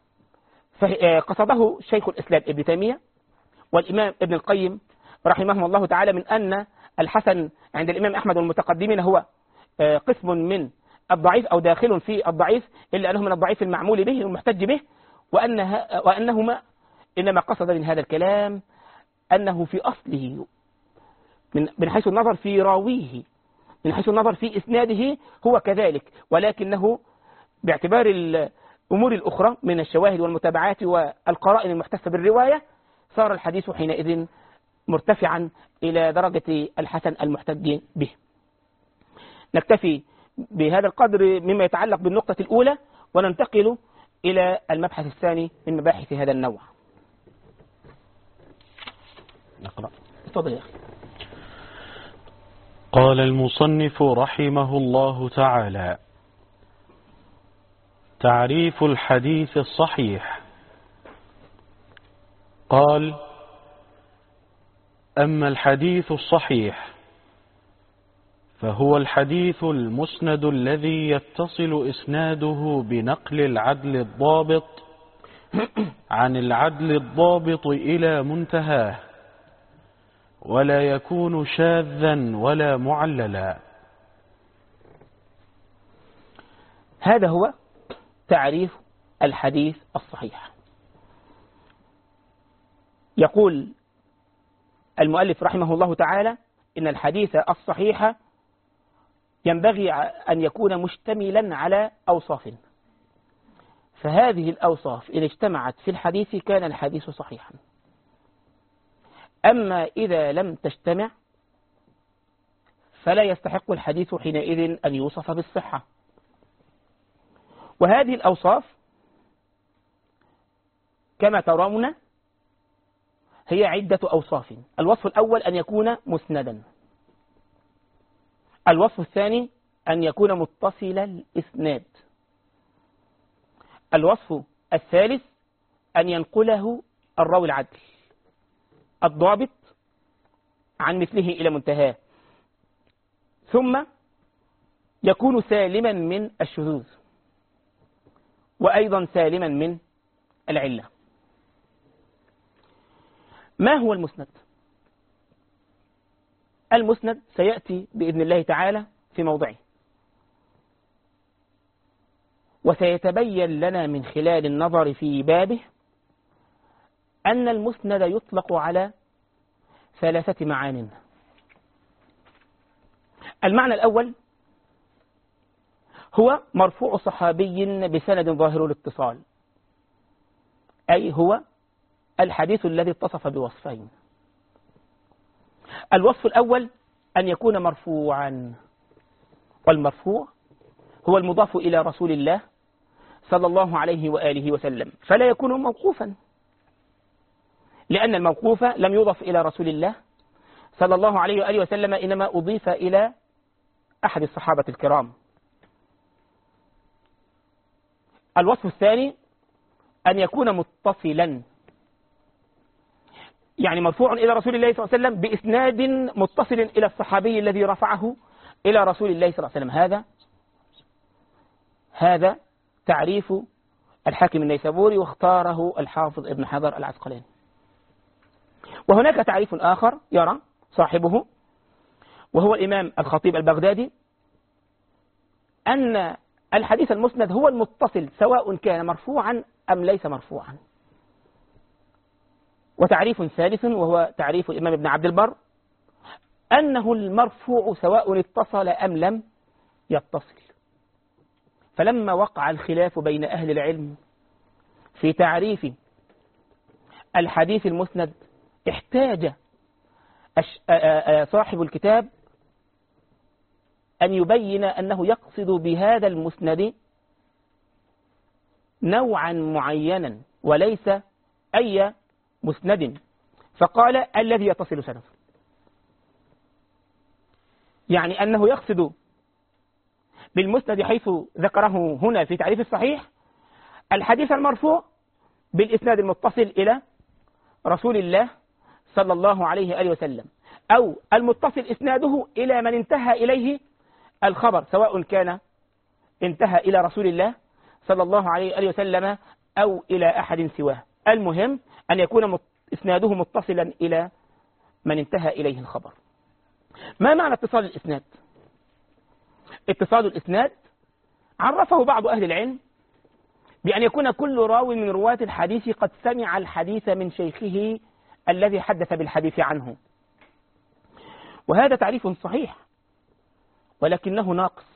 قصده شيخ الإسلام ابن تيمية والإمام ابن القيم رحمهم الله تعالى من أن الحسن عند الإمام أحمد والمتقدمين هو قسم من الضعيف أو داخل في الضعيف، إلا أنه من الضعيف المعمول به والمحتج به، وأنهما إنما قصد من هذا الكلام أنه في أصله من حيث النظر في راويه، من حيث النظر في إسناده هو كذلك، ولكنه باعتبار الأمور الأخرى من الشواهد والمتابعات والقرائن المحتسبة بالرواية صار الحديث حينئذ مرتفعا إلى درجة الحسن المحتج به. نكتفي بهذا القدر مما يتعلق بالنقطة الأولى، وننتقل إلى المبحث الثاني من مباحث هذا النوع. نقرأ. تفضل يا أخي. قال المصنف رحمه الله تعالى: تعريف الحديث الصحيح. قال: أما الحديث الصحيح فهو الحديث المسند الذي يتصل إسناده بنقل العدل الضابط عن العدل الضابط إلى منتهاه، ولا يكون شاذا ولا معللا. هذا هو تعريف الحديث الصحيح. يقول المؤلف رحمه الله تعالى إن الحديث الصحيح ينبغي أن يكون مشتملا على أوصاف، فهذه الأوصاف إذا اجتمعت في الحديث كان الحديث صحيحا. أما إذا لم تجتمع فلا يستحق الحديث حينئذ أن يوصف بالصحة. وهذه الأوصاف كما ترون هي عدة أوصاف. الوصف الأول أن يكون مسندا، الوصف الثاني أن يكون متصل الإسناد، الوصف الثالث أن ينقله الراوي العدل الضابط عن مثله إلى منتهاه، ثم يكون سالما من الشذوذ وأيضا سالما من العلة. ما هو المسند؟ المسند سيأتي بإذن الله تعالى في موضعه، وسيتبين لنا من خلال النظر في بابه أن المسند يطلق على 3 معان. المعنى الأول هو مرفوع صحابي بسند ظاهر الاتصال، أي هو الحديث الذي اتصف بوصفين. الوصف الأول أن يكون مرفوعا، والمرفوع هو المضاف إلى رسول الله صلى الله عليه وآله وسلم، فلا يكون موقوفا، لأن الموقوف لم يضف إلى رسول الله صلى الله عليه وآله وسلم، إنما أضيف إلى أحد الصحابة الكرام. الوصف الثاني أن يكون متصلا، يعني مرفوع إلى رسول الله صلى الله عليه وسلم بإسناد متصل إلى الصحابي الذي رفعه إلى رسول الله صلى الله عليه وسلم. هذا تعريف الحاكم النيسابوري، واختاره الحافظ ابن حجر العسقلاني. وهناك تعريف آخر يرى صاحبه وهو الإمام الخطيب البغدادي، أن الحديث المسند هو المتصل سواء كان مرفوعا أم ليس مرفوعا. وتعريف ثالث وهو تعريف الإمام ابن عبد البر، أنه المرفوع سواء اتصل أم لم يتصل. فلما وقع الخلاف بين أهل العلم في تعريف الحديث المسند احتاج صاحب الكتاب أن يبين أنه يقصد بهذا المسند نوعا معينا وليس أي مسند، فقال الذي يتصل سنده، يعني أنه يقصد بالمسند حيث ذكره هنا في تعريف الصحيح الحديث المرفوع بالإسناد المتصل إلى رسول الله صلى الله عليه وآله وسلم، أو المتصل إسناده إلى من انتهى إليه الخبر سواء كان انتهى إلى رسول الله صلى الله عليه وسلم أو إلى أحد سواه، المهم أن يكون إسناده متصلا إلى من انتهى إليه الخبر. ما معنى اتصال الإسناد؟ اتصال الإسناد عرفه بعض أهل العلم بأن يكون كل راوي من رواة الحديث قد سمع الحديث من شيخه الذي حدث بالحديث عنه، وهذا تعريف صحيح ولكنه ناقص،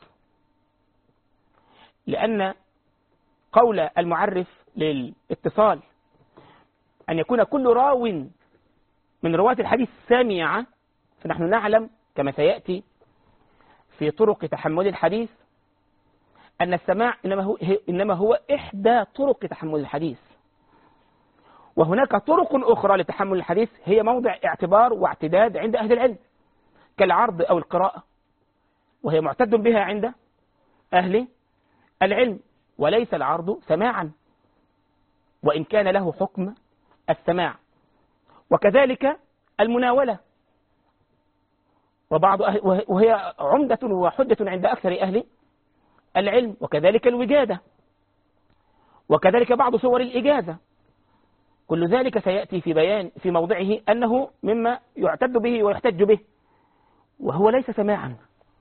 لأن قول المعرف للاتصال أن يكون كل راو من رواة الحديث سمع، فنحن نعلم كما سيأتي في طرق تحمل الحديث أن السماع إنما هو إحدى طرق تحمل الحديث، وهناك طرق أخرى لتحمل الحديث هي موضع اعتبار واعتداد عند أهل العلم كالعرض أو القراءة، وهي معتد بها عند أهل العلم، وليس العرض سماعا وإن كان له حكم السماع. وكذلك المناولة وهي عمدة وحجة عند أكثر أهل العلم، وكذلك الوجادة، وكذلك بعض صور الإجازة، كل ذلك سيأتي في بيان في موضعه أنه مما يعتد به ويحتج به وهو ليس سماعا.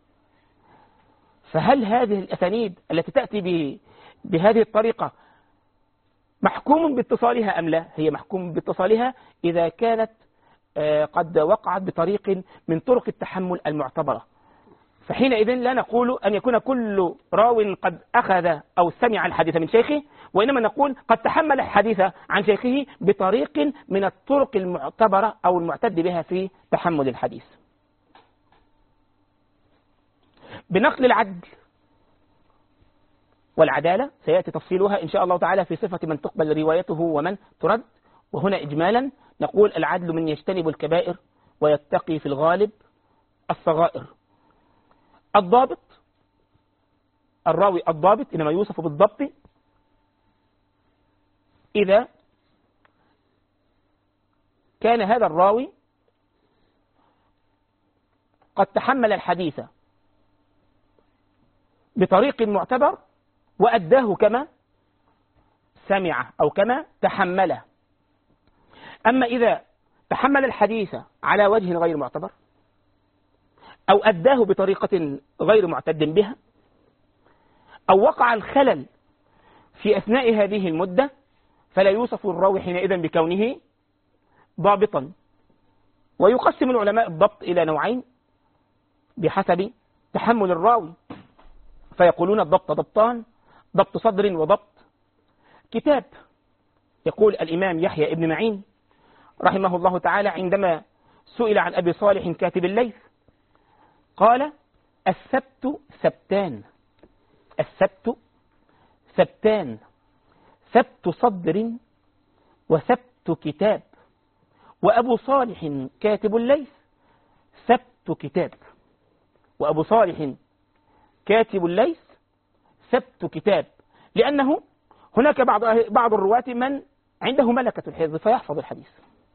فهل هذه الأسانيد التي تأتي بهذه الطريقة محكوم باتصالها أم لا؟ هي محكوم باتصالها إذا كانت قد وقعت بطريق من طرق التحمل المعتبرة، فحينئذ لا نقول أن يكون كل راو قد أخذ أو سمع الحديث من شيخه، وإنما نقول قد تحمل الحديث عن شيخه بطريق من الطرق المعتبرة أو المعتد بها في تحمل الحديث. بنقل العدل والعدالة سيأتي تفصيلها إن شاء الله تعالى في صفة من تقبل روايته ومن ترد، وهنا إجمالا نقول العدل من يجتنب الكبائر ويتقي في الغالب الصغائر. الضابط، الراوي الضابط إنما يوصف بالضبط إذا كان هذا الراوي قد تحمل الحديث بطريق معتبر وأداه كما سمع أو كما تحمله. أما إذا تحمل الحديث على وجه غير معتبر أو أداه بطريقة غير معتد بها أو وقع الخلل في أثناء هذه المدة، فلا يوصف الراوي حينئذ بكونه ضابطا. ويقسم العلماء الضبط إلى نوعين بحسب تحمل الراوي، فيقولون الضبط ضبطان: ضبط صدر وضبط كتاب. يقول الإمام يحيى ابن معين رحمه الله تعالى عندما سئل عن أبي صالح كاتب الليث قال: السبت سبتان، السبت سبتان، سبت صدر وسبت كتاب، وأبو صالح كاتب الليث سبت كتاب، وأبو صالح كاتب الليث سبت كتاب، لأنه هناك بعض الرواة من عنده ملكة الحفظ فيحفظ الحديث،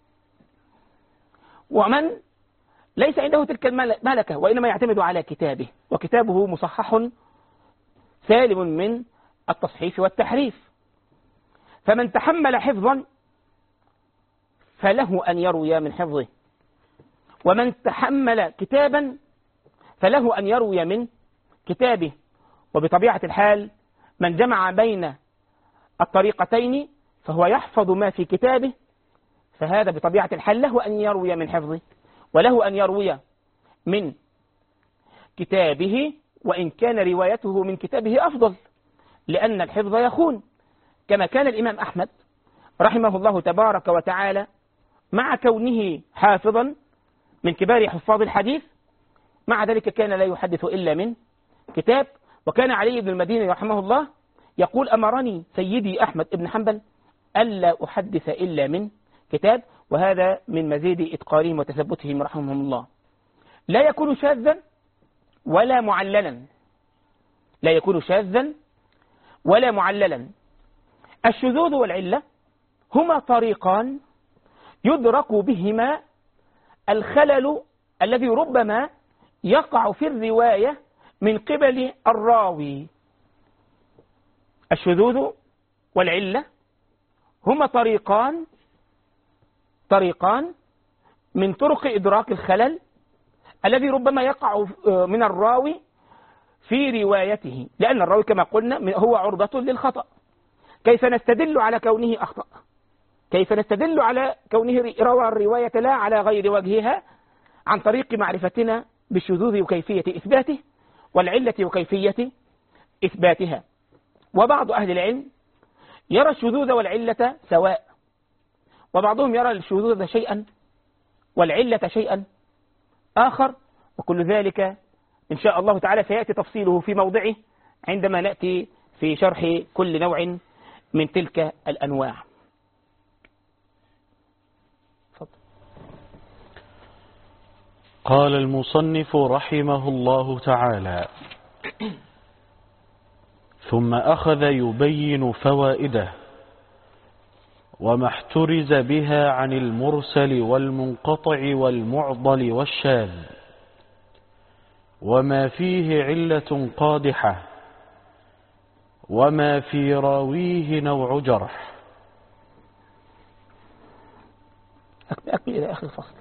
ومن ليس عنده تلك الملكة وإنما يعتمد على كتابه، وكتابه مصحح سالم من التصحيف والتحريف. فمن تحمل حفظا فله أن يروي من حفظه، ومن تحمل كتابا فله أن يروي من كتابه. وبطبيعة الحال من جمع بين الطريقتين فهو يحفظ ما في كتابه، فهذا بطبيعة الحال له أن يروي من حفظه وله أن يروي من كتابه، وإن كان روايته من كتابه أفضل، لأن الحفظ يخون، كما كان الإمام أحمد رحمه الله تبارك وتعالى مع كونه حافظا من كبار حفاظ الحديث، مع ذلك كان لا يحدث إلا من كتاب. وكان علي بن المديني رحمه الله يقول: أمرني سيدي أحمد بن حنبل ألا أحدث إلا من كتاب. وهذا من مزيد إتقانهم وتثبتهم رحمهم الله. لا يكون شاذا ولا معللا، لا يكون شاذا ولا معللا. الشذوذ والعلة هما طريقان يدرك بهما الخلل الذي ربما يقع في الرواية من قبل الراوي. الشذوذ والعلة هما طريقان من طرق إدراك الخلل الذي ربما يقع من الراوي في روايته، لأن الراوي كما قلنا هو عرضة للخطأ. كيف نستدل على كونه أخطأ؟ كيف نستدل على كونه روى الرواية لا على غير وجهها؟ عن طريق معرفتنا بالشذوذ وكيفية إثباته والعلة وكيفية إثباتها. وبعض أهل العلم يرى الشذوذ والعلة سواء، وبعضهم يرى الشذوذ شيئا والعلة شيئا آخر، وكل ذلك إن شاء الله تعالى سيأتي تفصيله في موضعه عندما نأتي في شرح كل نوع من تلك الأنواع. قال المصنف رحمه الله تعالى: ثم أخذ يبين فوائده وما احترز بها عن المرسل والمنقطع والمعضل والشاذ، وما فيه علة قادحة، وما في راويه نوع جرح. أكمل إلى آخر الفصل.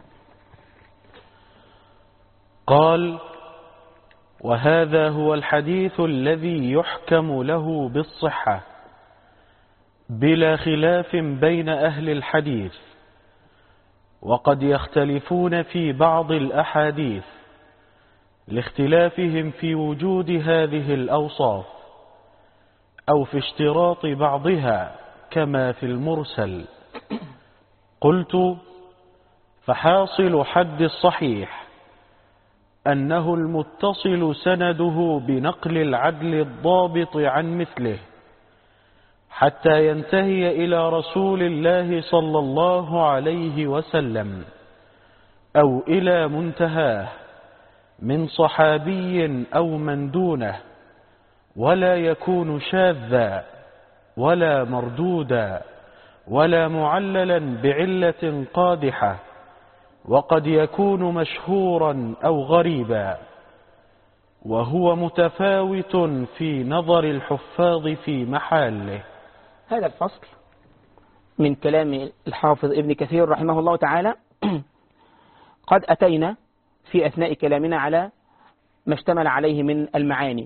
قال: وهذا هو الحديث الذي يحكم له بالصحة بلا خلاف بين أهل الحديث، وقد يختلفون في بعض الأحاديث لاختلافهم في وجود هذه الأوصاف أو في اشتراط بعضها كما في المرسل. قلت: فحاصل حد الصحيح أنه المتصل سنده بنقل العدل الضابط عن مثله حتى ينتهي إلى رسول الله صلى الله عليه وسلم أو إلى منتهاه من صحابي أو من دونه، ولا يكون شاذا ولا مردودا ولا معللا بعلة قادحة، وقد يكون مشهورا أو غريبا، وهو متفاوت في نظر الحفاظ في محله. هذا الفصل من كلام الحافظ ابن كثير رحمه الله تعالى قد أتينا في أثناء كلامنا على ما اشتمل عليه من المعاني.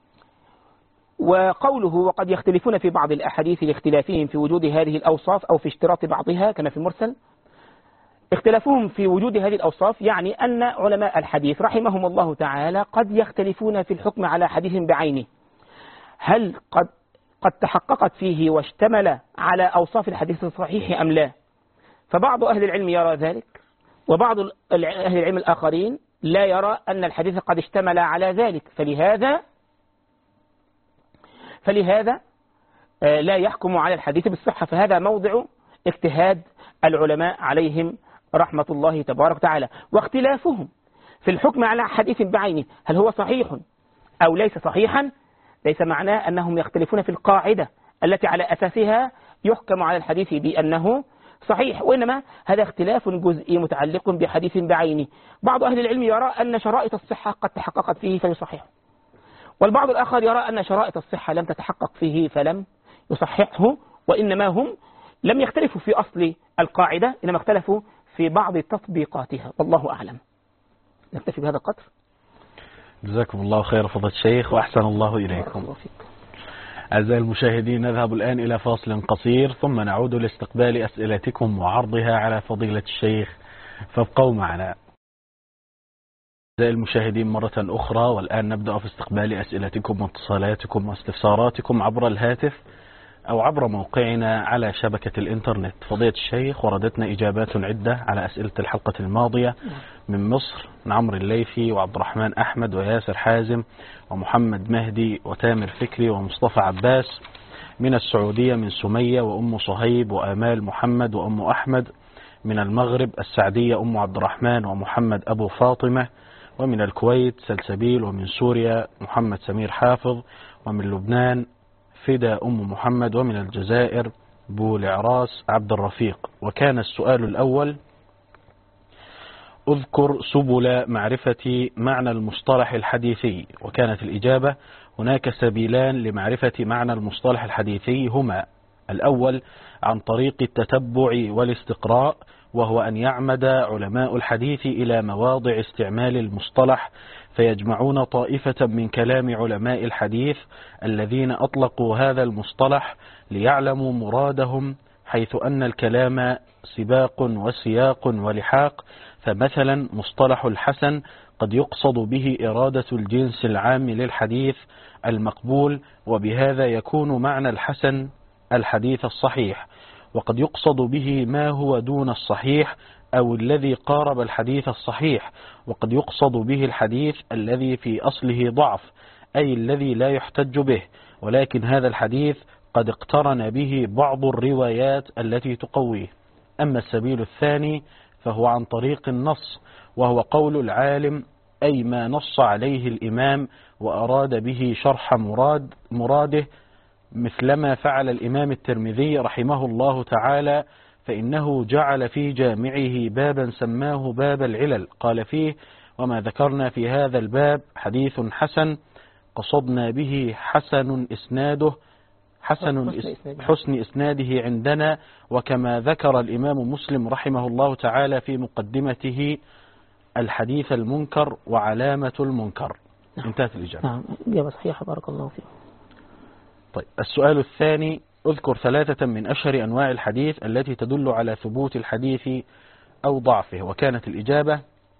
وقوله وقد يختلفون في بعض الأحاديث لاختلافهم في وجود هذه الأوصاف أو في اشتراط بعضها كما في المرسل. اختلافهم في وجود هذه الأوصاف يعني أن علماء الحديث رحمهم الله تعالى قد يختلفون في الحكم على حديث بعينه، هل قد تحققت فيه واشتمل على أوصاف الحديث الصحيح أم لا. فبعض أهل العلم يرى ذلك، وبعض أهل العلم الآخرين لا يرى أن الحديث قد اشتمل على ذلك، فلهذا لا يحكم على الحديث بالصحة. فهذا موضع اجتهاد العلماء عليهم رحمة الله تبارك وتعالى. واختلافهم في الحكم على حديث بعينه هل هو صحيح أو ليس صحيحا ليس معناه أنهم يختلفون في القاعدة التي على أساسها يحكم على الحديث بأنه صحيح، وإنما هذا اختلاف جزئي متعلق بحديث بعينه. بعض أهل العلم يرى أن شرائط الصحة قد تحققت فيه فيصححه، والبعض الآخر يرى أن شرائط الصحة لم تتحقق فيه فلم يصححه، وإنما هم لم يختلفوا في أصل القاعدة، إنما اختلفوا في بعض تطبيقاتها، والله أعلم. نكتفي بهذا القدر. جزاكم الله خير فضيلة الشيخ وأحسن الله إليكم. أعزائي المشاهدين، نذهب الآن إلى فاصل قصير ثم نعود لاستقبال أسئلتكم وعرضها على فضيلة الشيخ، فابقوا معنا. أعزائي المشاهدين مرة أخرى، والآن نبدأ في استقبال أسئلتكم واتصالاتكم واستفساراتكم عبر الهاتف أو عبر موقعنا على شبكة الإنترنت. فضيلة الشيخ، وردتنا إجابات عدة على أسئلة الحلقة الماضية من مصر، من عمرو الليثي وعبد الرحمن أحمد وياسر حازم ومحمد مهدي وتامر فكري ومصطفى عباس. من السعودية من سمية وأم صهيب وآمال محمد وأم أحمد. من المغرب السعدية أم عبد الرحمن ومحمد أبو فاطمة. ومن الكويت سلسبيل. ومن سوريا محمد سمير حافظ. ومن لبنان فدا أم محمد. ومن الجزائر بولعراس عبد الرفيق. وكان السؤال الأول: اذكر سبل معرفة معنى المصطلح الحديثي. وكانت الإجابة: هناك سبيلان لمعرفة معنى المصطلح الحديثي، هما: الأول عن طريق التتبع والاستقراء، وهو أن يعمد علماء الحديث إلى مواضع استعمال المصطلح فيجمعون طائفة من كلام علماء الحديث الذين أطلقوا هذا المصطلح ليعلموا مرادهم، حيث أن الكلام سباق وسياق ولحاق. فمثلا مصطلح الحسن قد يقصد به إرادة الجنس العام للحديث المقبول، وبهذا يكون معنى الحسن الحديث الصحيح، وقد يقصد به ما هو دون الصحيح أو الذي قارب الحديث الصحيح، وقد يقصد به الحديث الذي في أصله ضعف، أي الذي لا يحتج به، ولكن هذا الحديث قد اقترن به بعض الروايات التي تقويه. أما السبيل الثاني فهو عن طريق النص، وهو قول العالم، أي ما نص عليه الإمام وأراد به شرح مراده، مثلما فعل الإمام الترمذي رحمه الله تعالى، فإنه جعل في جامعه بابا سماه باب العلل، قال فيه: وما ذكرنا في هذا الباب حديث حسن قصدنا به حسن إسناده عندنا، وكما ذكر الإمام مسلم رحمه الله تعالى في مقدمته الحديث المنكر وعلامة المنكر. انتهت الإجابة. نعم، إجابة صحيحة، بارك الله فيك. طيب، السؤال الثاني: اذكر 3 من أشهر أنواع الحديث التي تدل على ثبوت الحديث أو ضعفه. وكانت الإجابة: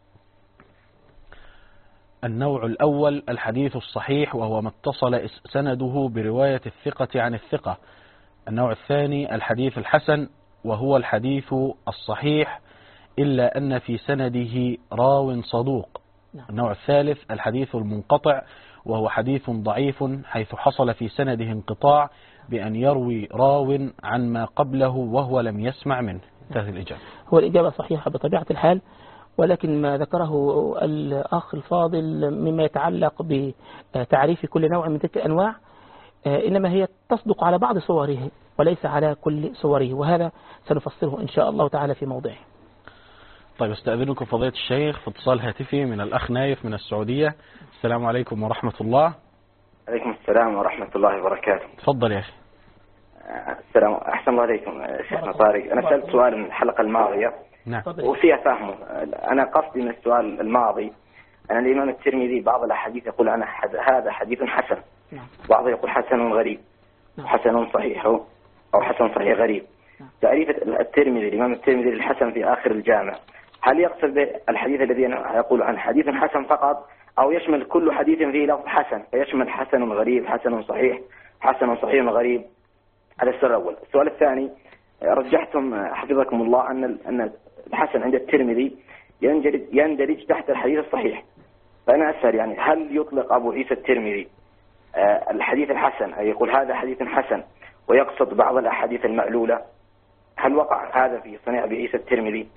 النوع الأول الحديث الصحيح، وهو ما اتصل سنده برواية الثقة عن الثقة. النوع الثاني الحديث الحسن، وهو الحديث الصحيح إلا أن في سنده راو صدوق. النوع الثالث الحديث المنقطع، وهو حديث ضعيف حيث حصل في سنده انقطاع بأن يروي راو عن ما قبله وهو لم يسمع منه. انتهت الإجابة. هو الإجابة صحيحة بطبيعة الحال، ولكن ما ذكره الأخ الفاضل مما يتعلق بتعريف كل نوع من تلك الأنواع إنما هي تصدق على بعض صوره وليس على كل صوره، وهذا سنفسره إن شاء الله تعالى في موضعه. طيب، استأذنكم فضيلة الشيخ في اتصال هاتفي من الأخ نايف من السعودية. السلام عليكم ورحمة الله. عليكم السلام ورحمة الله وبركاته. تفضل يا أخي. السلام، أحسن الله عليكم شيخنا طارق. أنا سألت سؤال من الحلقة الماضية. نعم. وفيها فهمه. أنا قصدي من السؤال الماضي أن الإمام الترمذي بعض الأحاديث يقول أنا هذا حديث حسن، بعضه يقول حسن غريب، حسن صحيح أو حسن صحيح غريب. تعريف الترمذي الإمام الترمذي للحسن في آخر الجامع، هل يقصد بالحديث الذي يقول عن حديث حسن فقط، أو يشمل كل حديث فيه لفظ حسن فيشمل حسن غريب، حسن صحيح، حسن صحيح غريب؟ هذا السؤال الأول. السؤال الثاني: رجحتم حفظكم الله أن الحسن عند الترمذي يندرج تحت الحديث الصحيح، فأنا أسأل يعني هل يطلق أبو عيسى الترمذي الحديث الحسن، أي يقول هذا حديث حسن ويقصد بعض الأحاديث المعلولة؟ هل وقع هذا في صنيع أبي عيسى الترمذي؟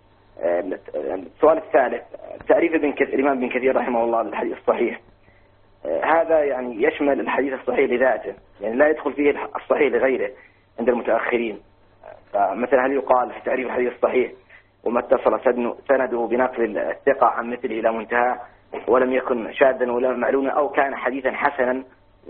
السؤال الثالث: تعريف الإمام بن كثير رحمه الله للحديث الصحيح، هذا يعني يشمل الحديث الصحيح لذاته، يعني لا يدخل فيه الصحيح لغيره عند المتأخرين. فمثلا هل يقال في تعريف الحديث الصحيح وما اتصل سنده بنقل الثقة عن مثله إلى منتهى ولم يكن شاذا ولا معلوما، أو كان حديثا حسنا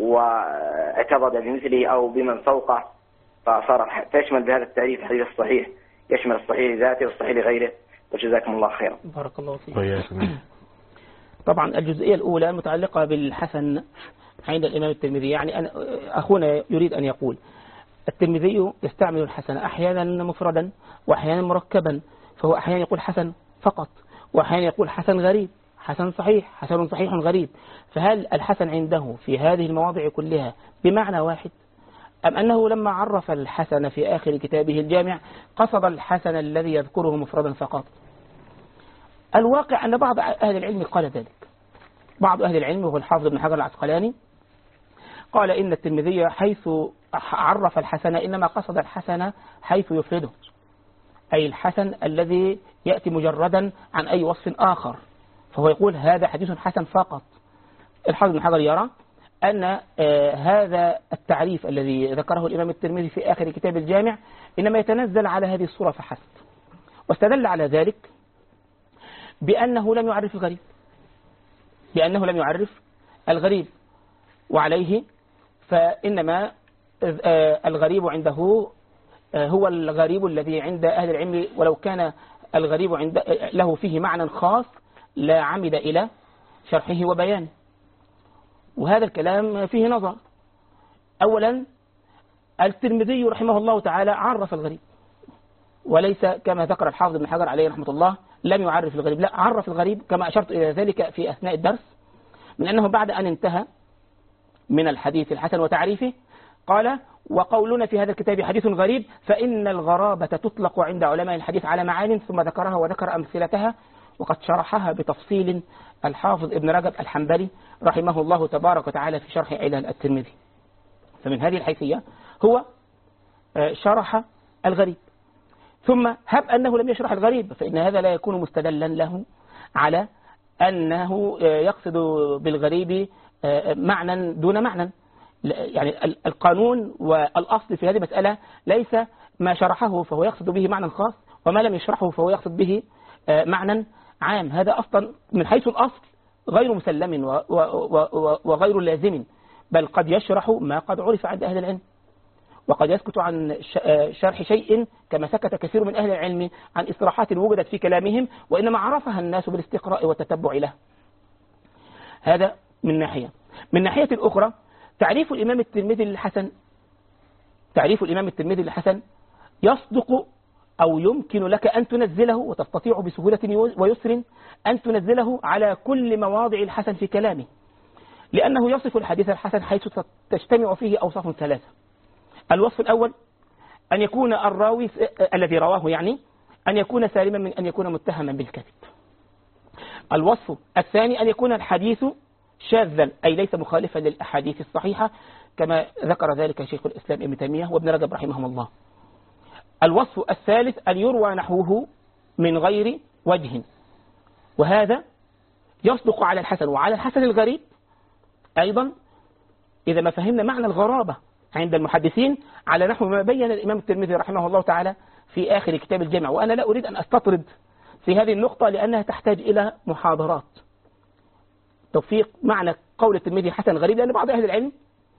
واعتضد بمثله أو بمن فوقه فصار تشمل بهذا التعريف الحديث الصحيح، يشمل الصحيح لذاته والصحيح لغيره؟ وجزاكم الله خيرا. بارك الله فيك. طبعا الجزئية الأولى المتعلقة بالحسن عند الإمام الترمذي، يعني أخونا يريد أن يقول الترمذي يستعمل الحسن أحيانا مفردا وأحيانا مركبا، فهو أحيانا يقول حسن فقط، وأحيانا يقول حسن غريب، حسن صحيح، حسن صحيح غريب. فهل الحسن عنده في هذه المواضع كلها بمعنى واحد، أم أنه لما عرف الحسن في آخر كتابه الجامع قصد الحسن الذي يذكره مفردا فقط؟ الواقع أن بعض أهل العلم قال ذلك. بعض أهل العلم وهو الحافظ ابن حجر العسقلاني قال إن الترمذي حيث عرف الحسن إنما قصد الحسن حيث يفرده، أي الحسن الذي يأتي مجردا عن أي وصف آخر، فهو يقول هذا حديث حسن فقط. الحافظ ابن حجر يرى أن هذا التعريف الذي ذكره الإمام الترمذي في آخر كتاب الجامع إنما يتنزل على هذه الصورة فحسب، واستدل على ذلك بأنه لم يعرف الغريب، بأنه لم يعرف الغريب، وعليه فإنما الغريب عنده هو الغريب الذي عند أهل العلم، ولو كان الغريب له فيه معنى خاص لا عمد إلى شرحه وبيانه. وهذا الكلام فيه نظر. أولا الترمذي رحمه الله تعالى عرف الغريب، وليس كما ذكر الحافظ ابن حجر عليه رحمة الله لم يعرف الغريب، لا، عرف الغريب كما أشرت إلى ذلك في أثناء الدرس، من أنه بعد أن انتهى من الحديث الحسن وتعريفه قال: وقولنا في هذا الكتاب حديث غريب فإن الغرابة تطلق عند علماء الحديث على معان، ثم ذكرها وذكر أمثلتها، وقد شرحها بتفصيل الحافظ ابن رجب الحنبلي رحمه الله تبارك وتعالى في شرح علل الترمذي. فمن هذه الحيثية هو شرح الغريب. ثم هب أنه لم يشرح الغريب، فإن هذا لا يكون مستدلا له على أنه يقصد بالغريب معنى دون معنى. يعني القانون والأصل في هذه المسألة ليس ما شرحه فهو يقصد به معنى خاص، وما لم يشرحه فهو يقصد به معنى عام. هذا أصلا من حيث الأصل غير مسلم وغير لازم، بل قد يشرح ما قد عرف عند أهل العلم، وقد يسكت عن شرح شيء كما سكت كثير من أهل العلم عن إصلاحات وجدت في كلامهم، وإنما عرفها الناس بالاستقراء والتتبع له. هذا من ناحية. من ناحية الأخرى تعريف الإمام الترمذي للحسن يصدق أو يمكن لك أن تنزله، وتستطيع بسهولة ويسر أن تنزله على كل مواضع الحسن في كلامه، لأنه يصف الحديث الحسن حيث تجتمع فيه أوصاف ثلاثة. الوصف الأول أن يكون الراوي الذي رواه يعني أن يكون سالما من أن يكون متهما بالكذب. الوصف الثاني أن يكون الحديث شاذا، أي ليس مخالفا للأحاديث الصحيحة، كما ذكر ذلك شيخ الإسلام ابن تيمية وابن رجب رحمهم الله. الوصف الثالث أن يروى نحوه من غير وجه، وهذا يصدق على الحسن وعلى الحسن الغريب أيضا، إذا ما فهمنا معنى الغرابة عند المحدثين على نحو ما بين الإمام الترمذي رحمه الله تعالى في آخر كتاب الجامع. وأنا لا أريد أن أستطرد في هذه النقطة لأنها تحتاج إلى محاضرات توفيق معنى قول الترمذي حسن غريب، لأن بعض أهل العلم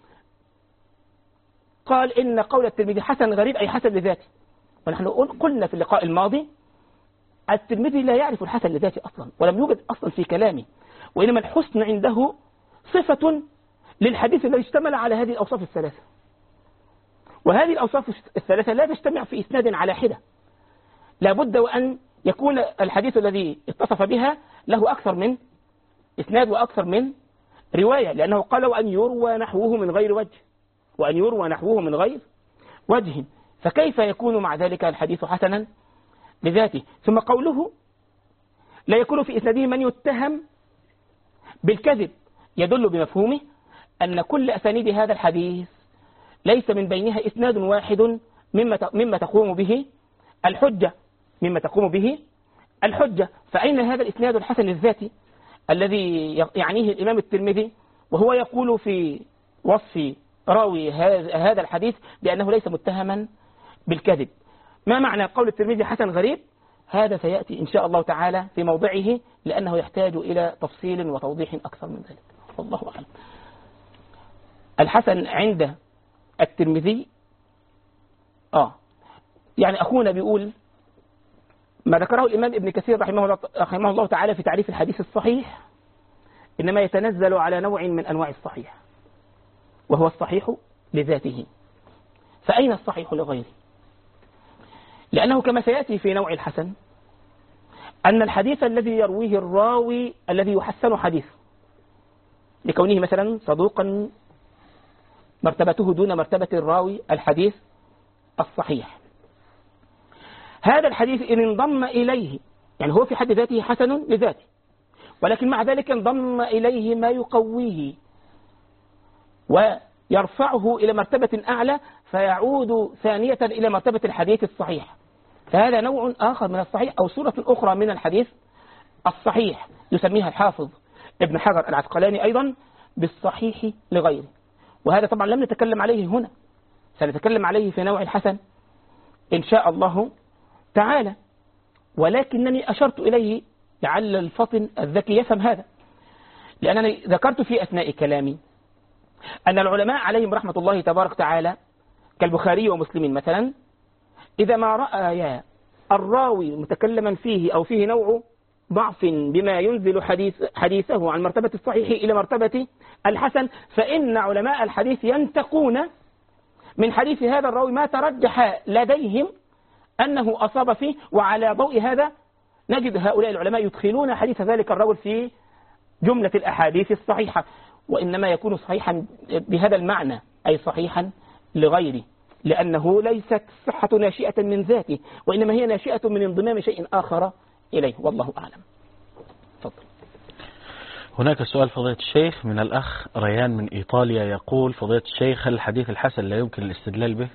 قال إن قول الترمذي حسن غريب أي حسن لذاته، ونحن قلنا في اللقاء الماضي الترمذي لا يعرف الحسن لذاته أصلا، ولم يوجد أصلا في كلامه، وإنما الحسن عنده صفة للحديث الذي اشتمل على هذه الأوصاف الثلاثة، وهذه الأوصاف الثلاثة لا تجتمع في إسناد على حدة، لابد وأن يكون الحديث الذي اتصف بها له أكثر من إسناد وأكثر من رواية، لأنه قال وأن يروى نحوه من غير وجه، وأن يروى نحوه من غير وجه، فكيف يكون مع ذلك الحديث حسنا لذاته؟ ثم قوله لا يكون في إسناده من يتهم بالكذب يدل بمفهومه أن كل أسانيد هذا الحديث ليس من بينها إسناد واحد مما تقوم به الحجة، فأين هذا الإسناد الحسن الذاتي الذي يعنيه الإمام الترمذي وهو يقول في وصف راوي هذا الحديث بأنه ليس متهما بالكذب؟ ما معنى قول الترمذي حسن غريب؟ هذا سيأتي إن شاء الله تعالى في موضعه، لأنه يحتاج إلى تفصيل وتوضيح أكثر من ذلك، والله أعلم. الحسن عند الترمذي يعني أخونا بيقول ما ذكره الإمام ابن كثير رحمه الله تعالى في تعريف الحديث الصحيح إنما يتنزل على نوع من أنواع الصحيح، وهو الصحيح لذاته. فأين الصحيح لغيره؟ لأنه كما سيأتي في نوع الحسن أن الحديث الذي يرويه الراوي الذي يحسن حديث لكونه مثلا صدوقا مرتبته دون مرتبة الراوي الحديث الصحيح، هذا الحديث إن انضم إليه، يعني هو في حد ذاته حسن لذاته، ولكن مع ذلك انضم إليه ما يقويه ويرفعه إلى مرتبة أعلى فيعود ثانية إلى مرتبة الحديث الصحيح، فهذا نوع آخر من الصحيح أو صورة أخرى من الحديث الصحيح، يسميها الحافظ ابن حجر العسقلاني أيضا بالصحيح لغيره. وهذا طبعا لم نتكلم عليه هنا، سنتكلم عليه في نوع الحسن إن شاء الله تعالى، ولكنني أشرت إليه لعل الفطن الذكي يفهم هذا، لأنني ذكرت في أثناء كلامي أن العلماء عليهم رحمة الله تبارك وتعالى كالبخاري ومسلم مثلا، إذا ما رأى الراوي متكلما فيه أو فيه نوع ضعف بما ينزل حديثه عن مرتبة الصحيح إلى مرتبة الحسن، فإن علماء الحديث ينتقون من حديث هذا الراوي ما ترجح لديهم أنه أصاب فيه، وعلى ضوء هذا نجد هؤلاء العلماء يدخلون حديث ذلك الرجل في جملة الأحاديث الصحيحة، وإنما يكون صحيحا بهذا المعنى، أي صحيحا لغيره، لأنه ليست الصحة ناشئة من ذاته، وإنما هي ناشئة من انضمام شيء آخر إليه، والله أعلم. تفضل. هناك سؤال فضيلة الشيخ من الأخ ريان من إيطاليا، يقول: فضيلة الشيخ، هل الحديث الحسن لا يمكن الاستدلال به؟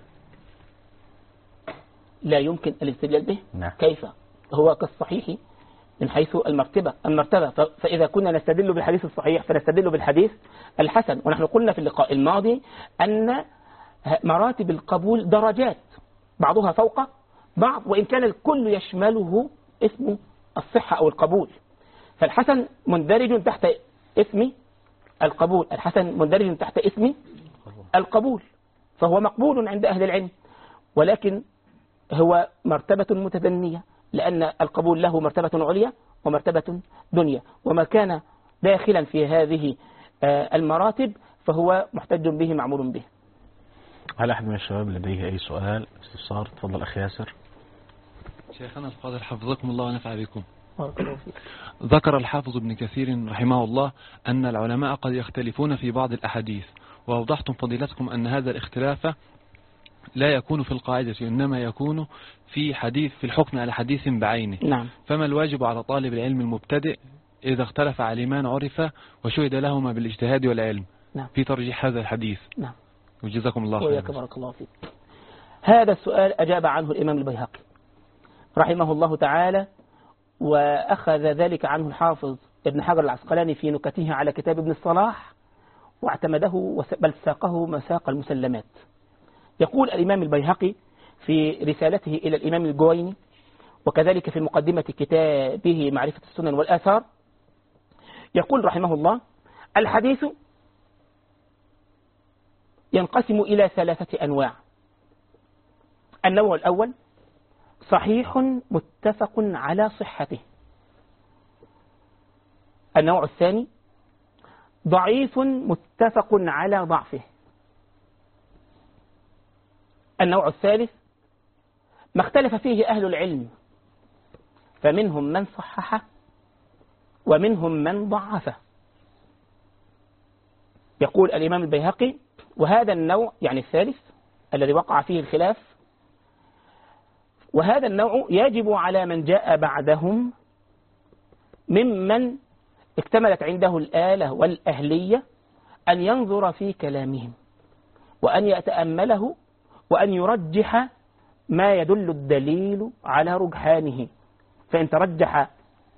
لا يمكن الاستدلال به؟ نعم. كيف؟ هو كالصحيح من حيث المرتبة، فإذا كنا نستدل بالحديث الصحيح فنستدل بالحديث الحسن. ونحن قلنا في اللقاء الماضي أن مراتب القبول درجات، بعضها فوق بعض، وإن كان الكل يشمله اسم الصحة أو القبول. فالحسن مندرج تحت اسم القبول، الحسن مندرج تحت اسم القبول، فهو مقبول عند أهل العلم، ولكن هو مرتبة متدنية، لأن القبول له مرتبة عليا ومرتبة دنيا، وما كان داخلا في هذه المراتب فهو محتج به معمول به. هل أحد من الشباب لديه أي سؤال استفسار؟ تفضل أخي ياسر. شيخنا الفاضل حفظكم الله ونفع بكم. بارك الله فيك. ذكر الحافظ ابن كثير رحمه الله أن العلماء قد يختلفون في بعض الأحاديث، وأوضحتم فضيلتكم أن هذا الاختلاف لا يكون في القاعدة، إنما يكون في الحكم على حديث بعينه. نعم. فما الواجب على طالب العلم المبتدئ إذا اختلف عالمان عرف وشهد لهما بالاجتهاد والعلم؟ نعم. في ترجيح هذا الحديث؟ نعم. وجزاكم الله خيرا. وياك بارك الله فيك. هذا السؤال أجاب عنه الإمام البيهقي رحمه الله تعالى، وأخذ ذلك عنه الحافظ ابن حجر العسقلاني في نكته على كتاب ابن الصلاح، واعتمده بل ساقه مساق المسلمات. يقول الإمام البيهقي في رسالته إلى الإمام الجويني، وكذلك في مقدمة كتابه معرفة السنن والآثار، يقول رحمه الله: الحديث ينقسم إلى 3 أنواع. النوع الأول صحيح متفق على صحته. النوع الثاني ضعيف متفق على ضعفه. النوع الثالث ما اختلف فيه أهل العلم، فمنهم من صححه ومنهم من ضعفه. يقول الإمام البيهقي: وهذا النوع، يعني الثالث الذي وقع فيه الخلاف، وهذا النوع يجب على من جاء بعدهم ممن اكتملت عنده الآلة والأهلية أن ينظر في كلامهم وأن يتأمله وأن يرجح ما يدل الدليل على رجحانه، فإن ترجح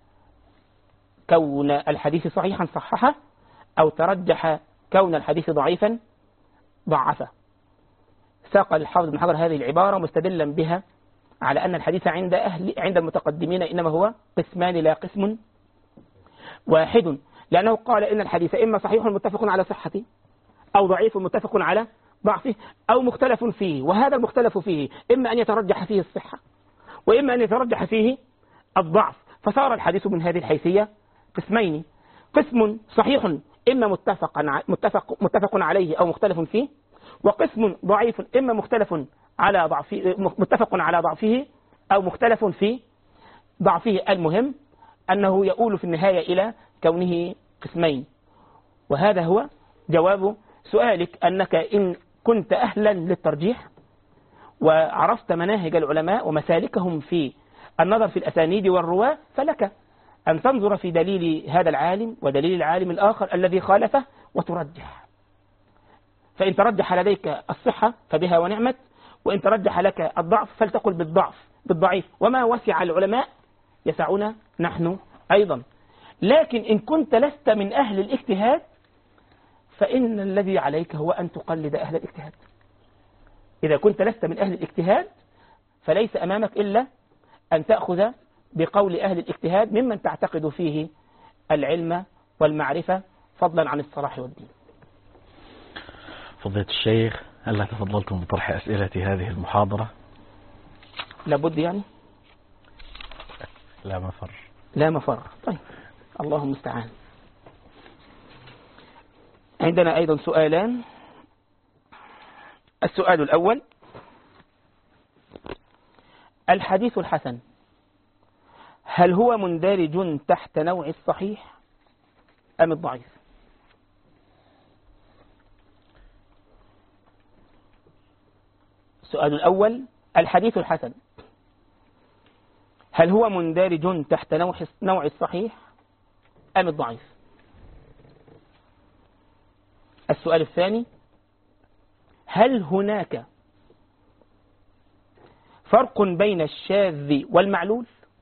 كون الحديث صحيحا صححه، أو ترجح كون الحديث ضعيفا ضعفه. ساق الحافظ ابن حجر هذه العبارة مستدلا بها على أن الحديث عند المتقدمين إنما هو قسمان لا قسم واحد، لأنه قال إن الحديث إما صحيح متفق على صحته، أو ضعيف متفق على ضعفه، أو مختلف فيه. وهذا المختلف فيه إما أن يترجح فيه الصحة وإما أن يترجح فيه الضعف، فصار الحديث من هذه الحيثية قسمين: قسم صحيح إما متفق عليه أو مختلف فيه، وقسم ضعيف إما متفق على ضعفه أو مختلف في ضعفه. المهم أنه يؤول في النهاية إلى كونه قسمين. وهذا هو جواب سؤالك، أنك إن كنت أهلا للترجيح وعرفت مناهج العلماء ومسالكهم في النظر في الأسانيد والرواة، فلك أن تنظر في دليل هذا العالم ودليل العالم الآخر الذي خالفه وترجح. فإن ترجح لديك الصحة فبها ونعمت، وإن ترجح لك الضعف فلتقل بالضعيف، وما وسع العلماء يسعنا نحن أيضا. لكن إن كنت لست من أهل الاجتهاد فإن الذي عليك هو أن تقلد أهل الاجتهاد. إذا كنت لست من أهل الاجتهاد فليس أمامك إلا أن تأخذ بقول أهل الاجتهاد ممن تعتقد فيه العلم والمعرفة فضلا عن الصلاح والدين. فضيلة الشيخ، هل تفضلتم بطرح أسئلة هذه المحاضرة؟ لابد يعني؟ لا مفر. لا مفر. طيب، الله المستعان. عندنا أيضا سؤالان. السؤال الأول: الحديث الحسن هل هو مندرج تحت نوع الصحيح أم الضعيف؟ السؤال الأول: الحديث الحسن هل هو مندرج تحت نوع الصحيح أم الضعيف؟ السؤال الثاني: هل هناك فرق بين الشاذ والمعلول؟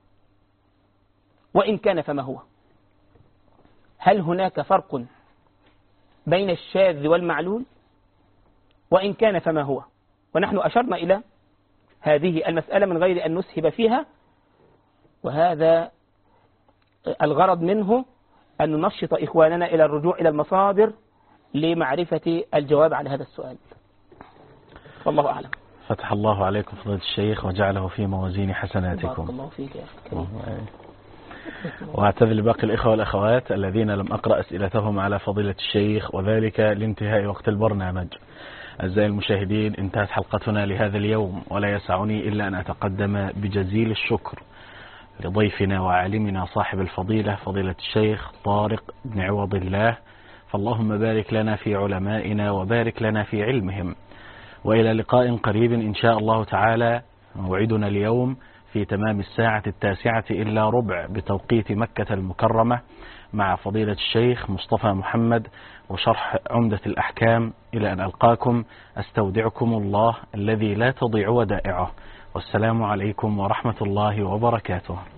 وإن كان فما هو؟ هل هناك فرق بين الشاذ والمعلول؟ وإن كان فما هو؟ ونحن أشرنا إلى هذه المسألة من غير أن نسهب فيها، وهذا الغرض منه أن ننشط إخواننا إلى الرجوع إلى المصادر لمعرفة الجواب على هذا السؤال. والله أعلم. فتح الله عليكم فضيلة الشيخ وجعله في موازين حسناتكم. بارك الله فيك يا أخي. وأعتذر لباقي الإخوة والأخوات الذين لم أقرأ أسئلتهم على فضيلة الشيخ، وذلك لانتهاء وقت البرنامج. أعزائي المشاهدين، انتهت حلقتنا لهذا اليوم، ولا يسعني إلا أن أتقدم بجزيل الشكر لضيفنا وعالمنا صاحب الفضيلة فضيلة الشيخ طارق بن عوض الله، فاللهم بارك لنا في علمائنا وبارك لنا في علمهم. وإلى لقاء قريب إن شاء الله تعالى. موعدنا اليوم في تمام 9:09 بتوقيت مكة المكرمة مع فضيلة الشيخ مصطفى محمد وشرح عمدة الأحكام. إلى أن ألقاكم أستودعكم الله الذي لا تضيع ودائعه، والسلام عليكم ورحمة الله وبركاته.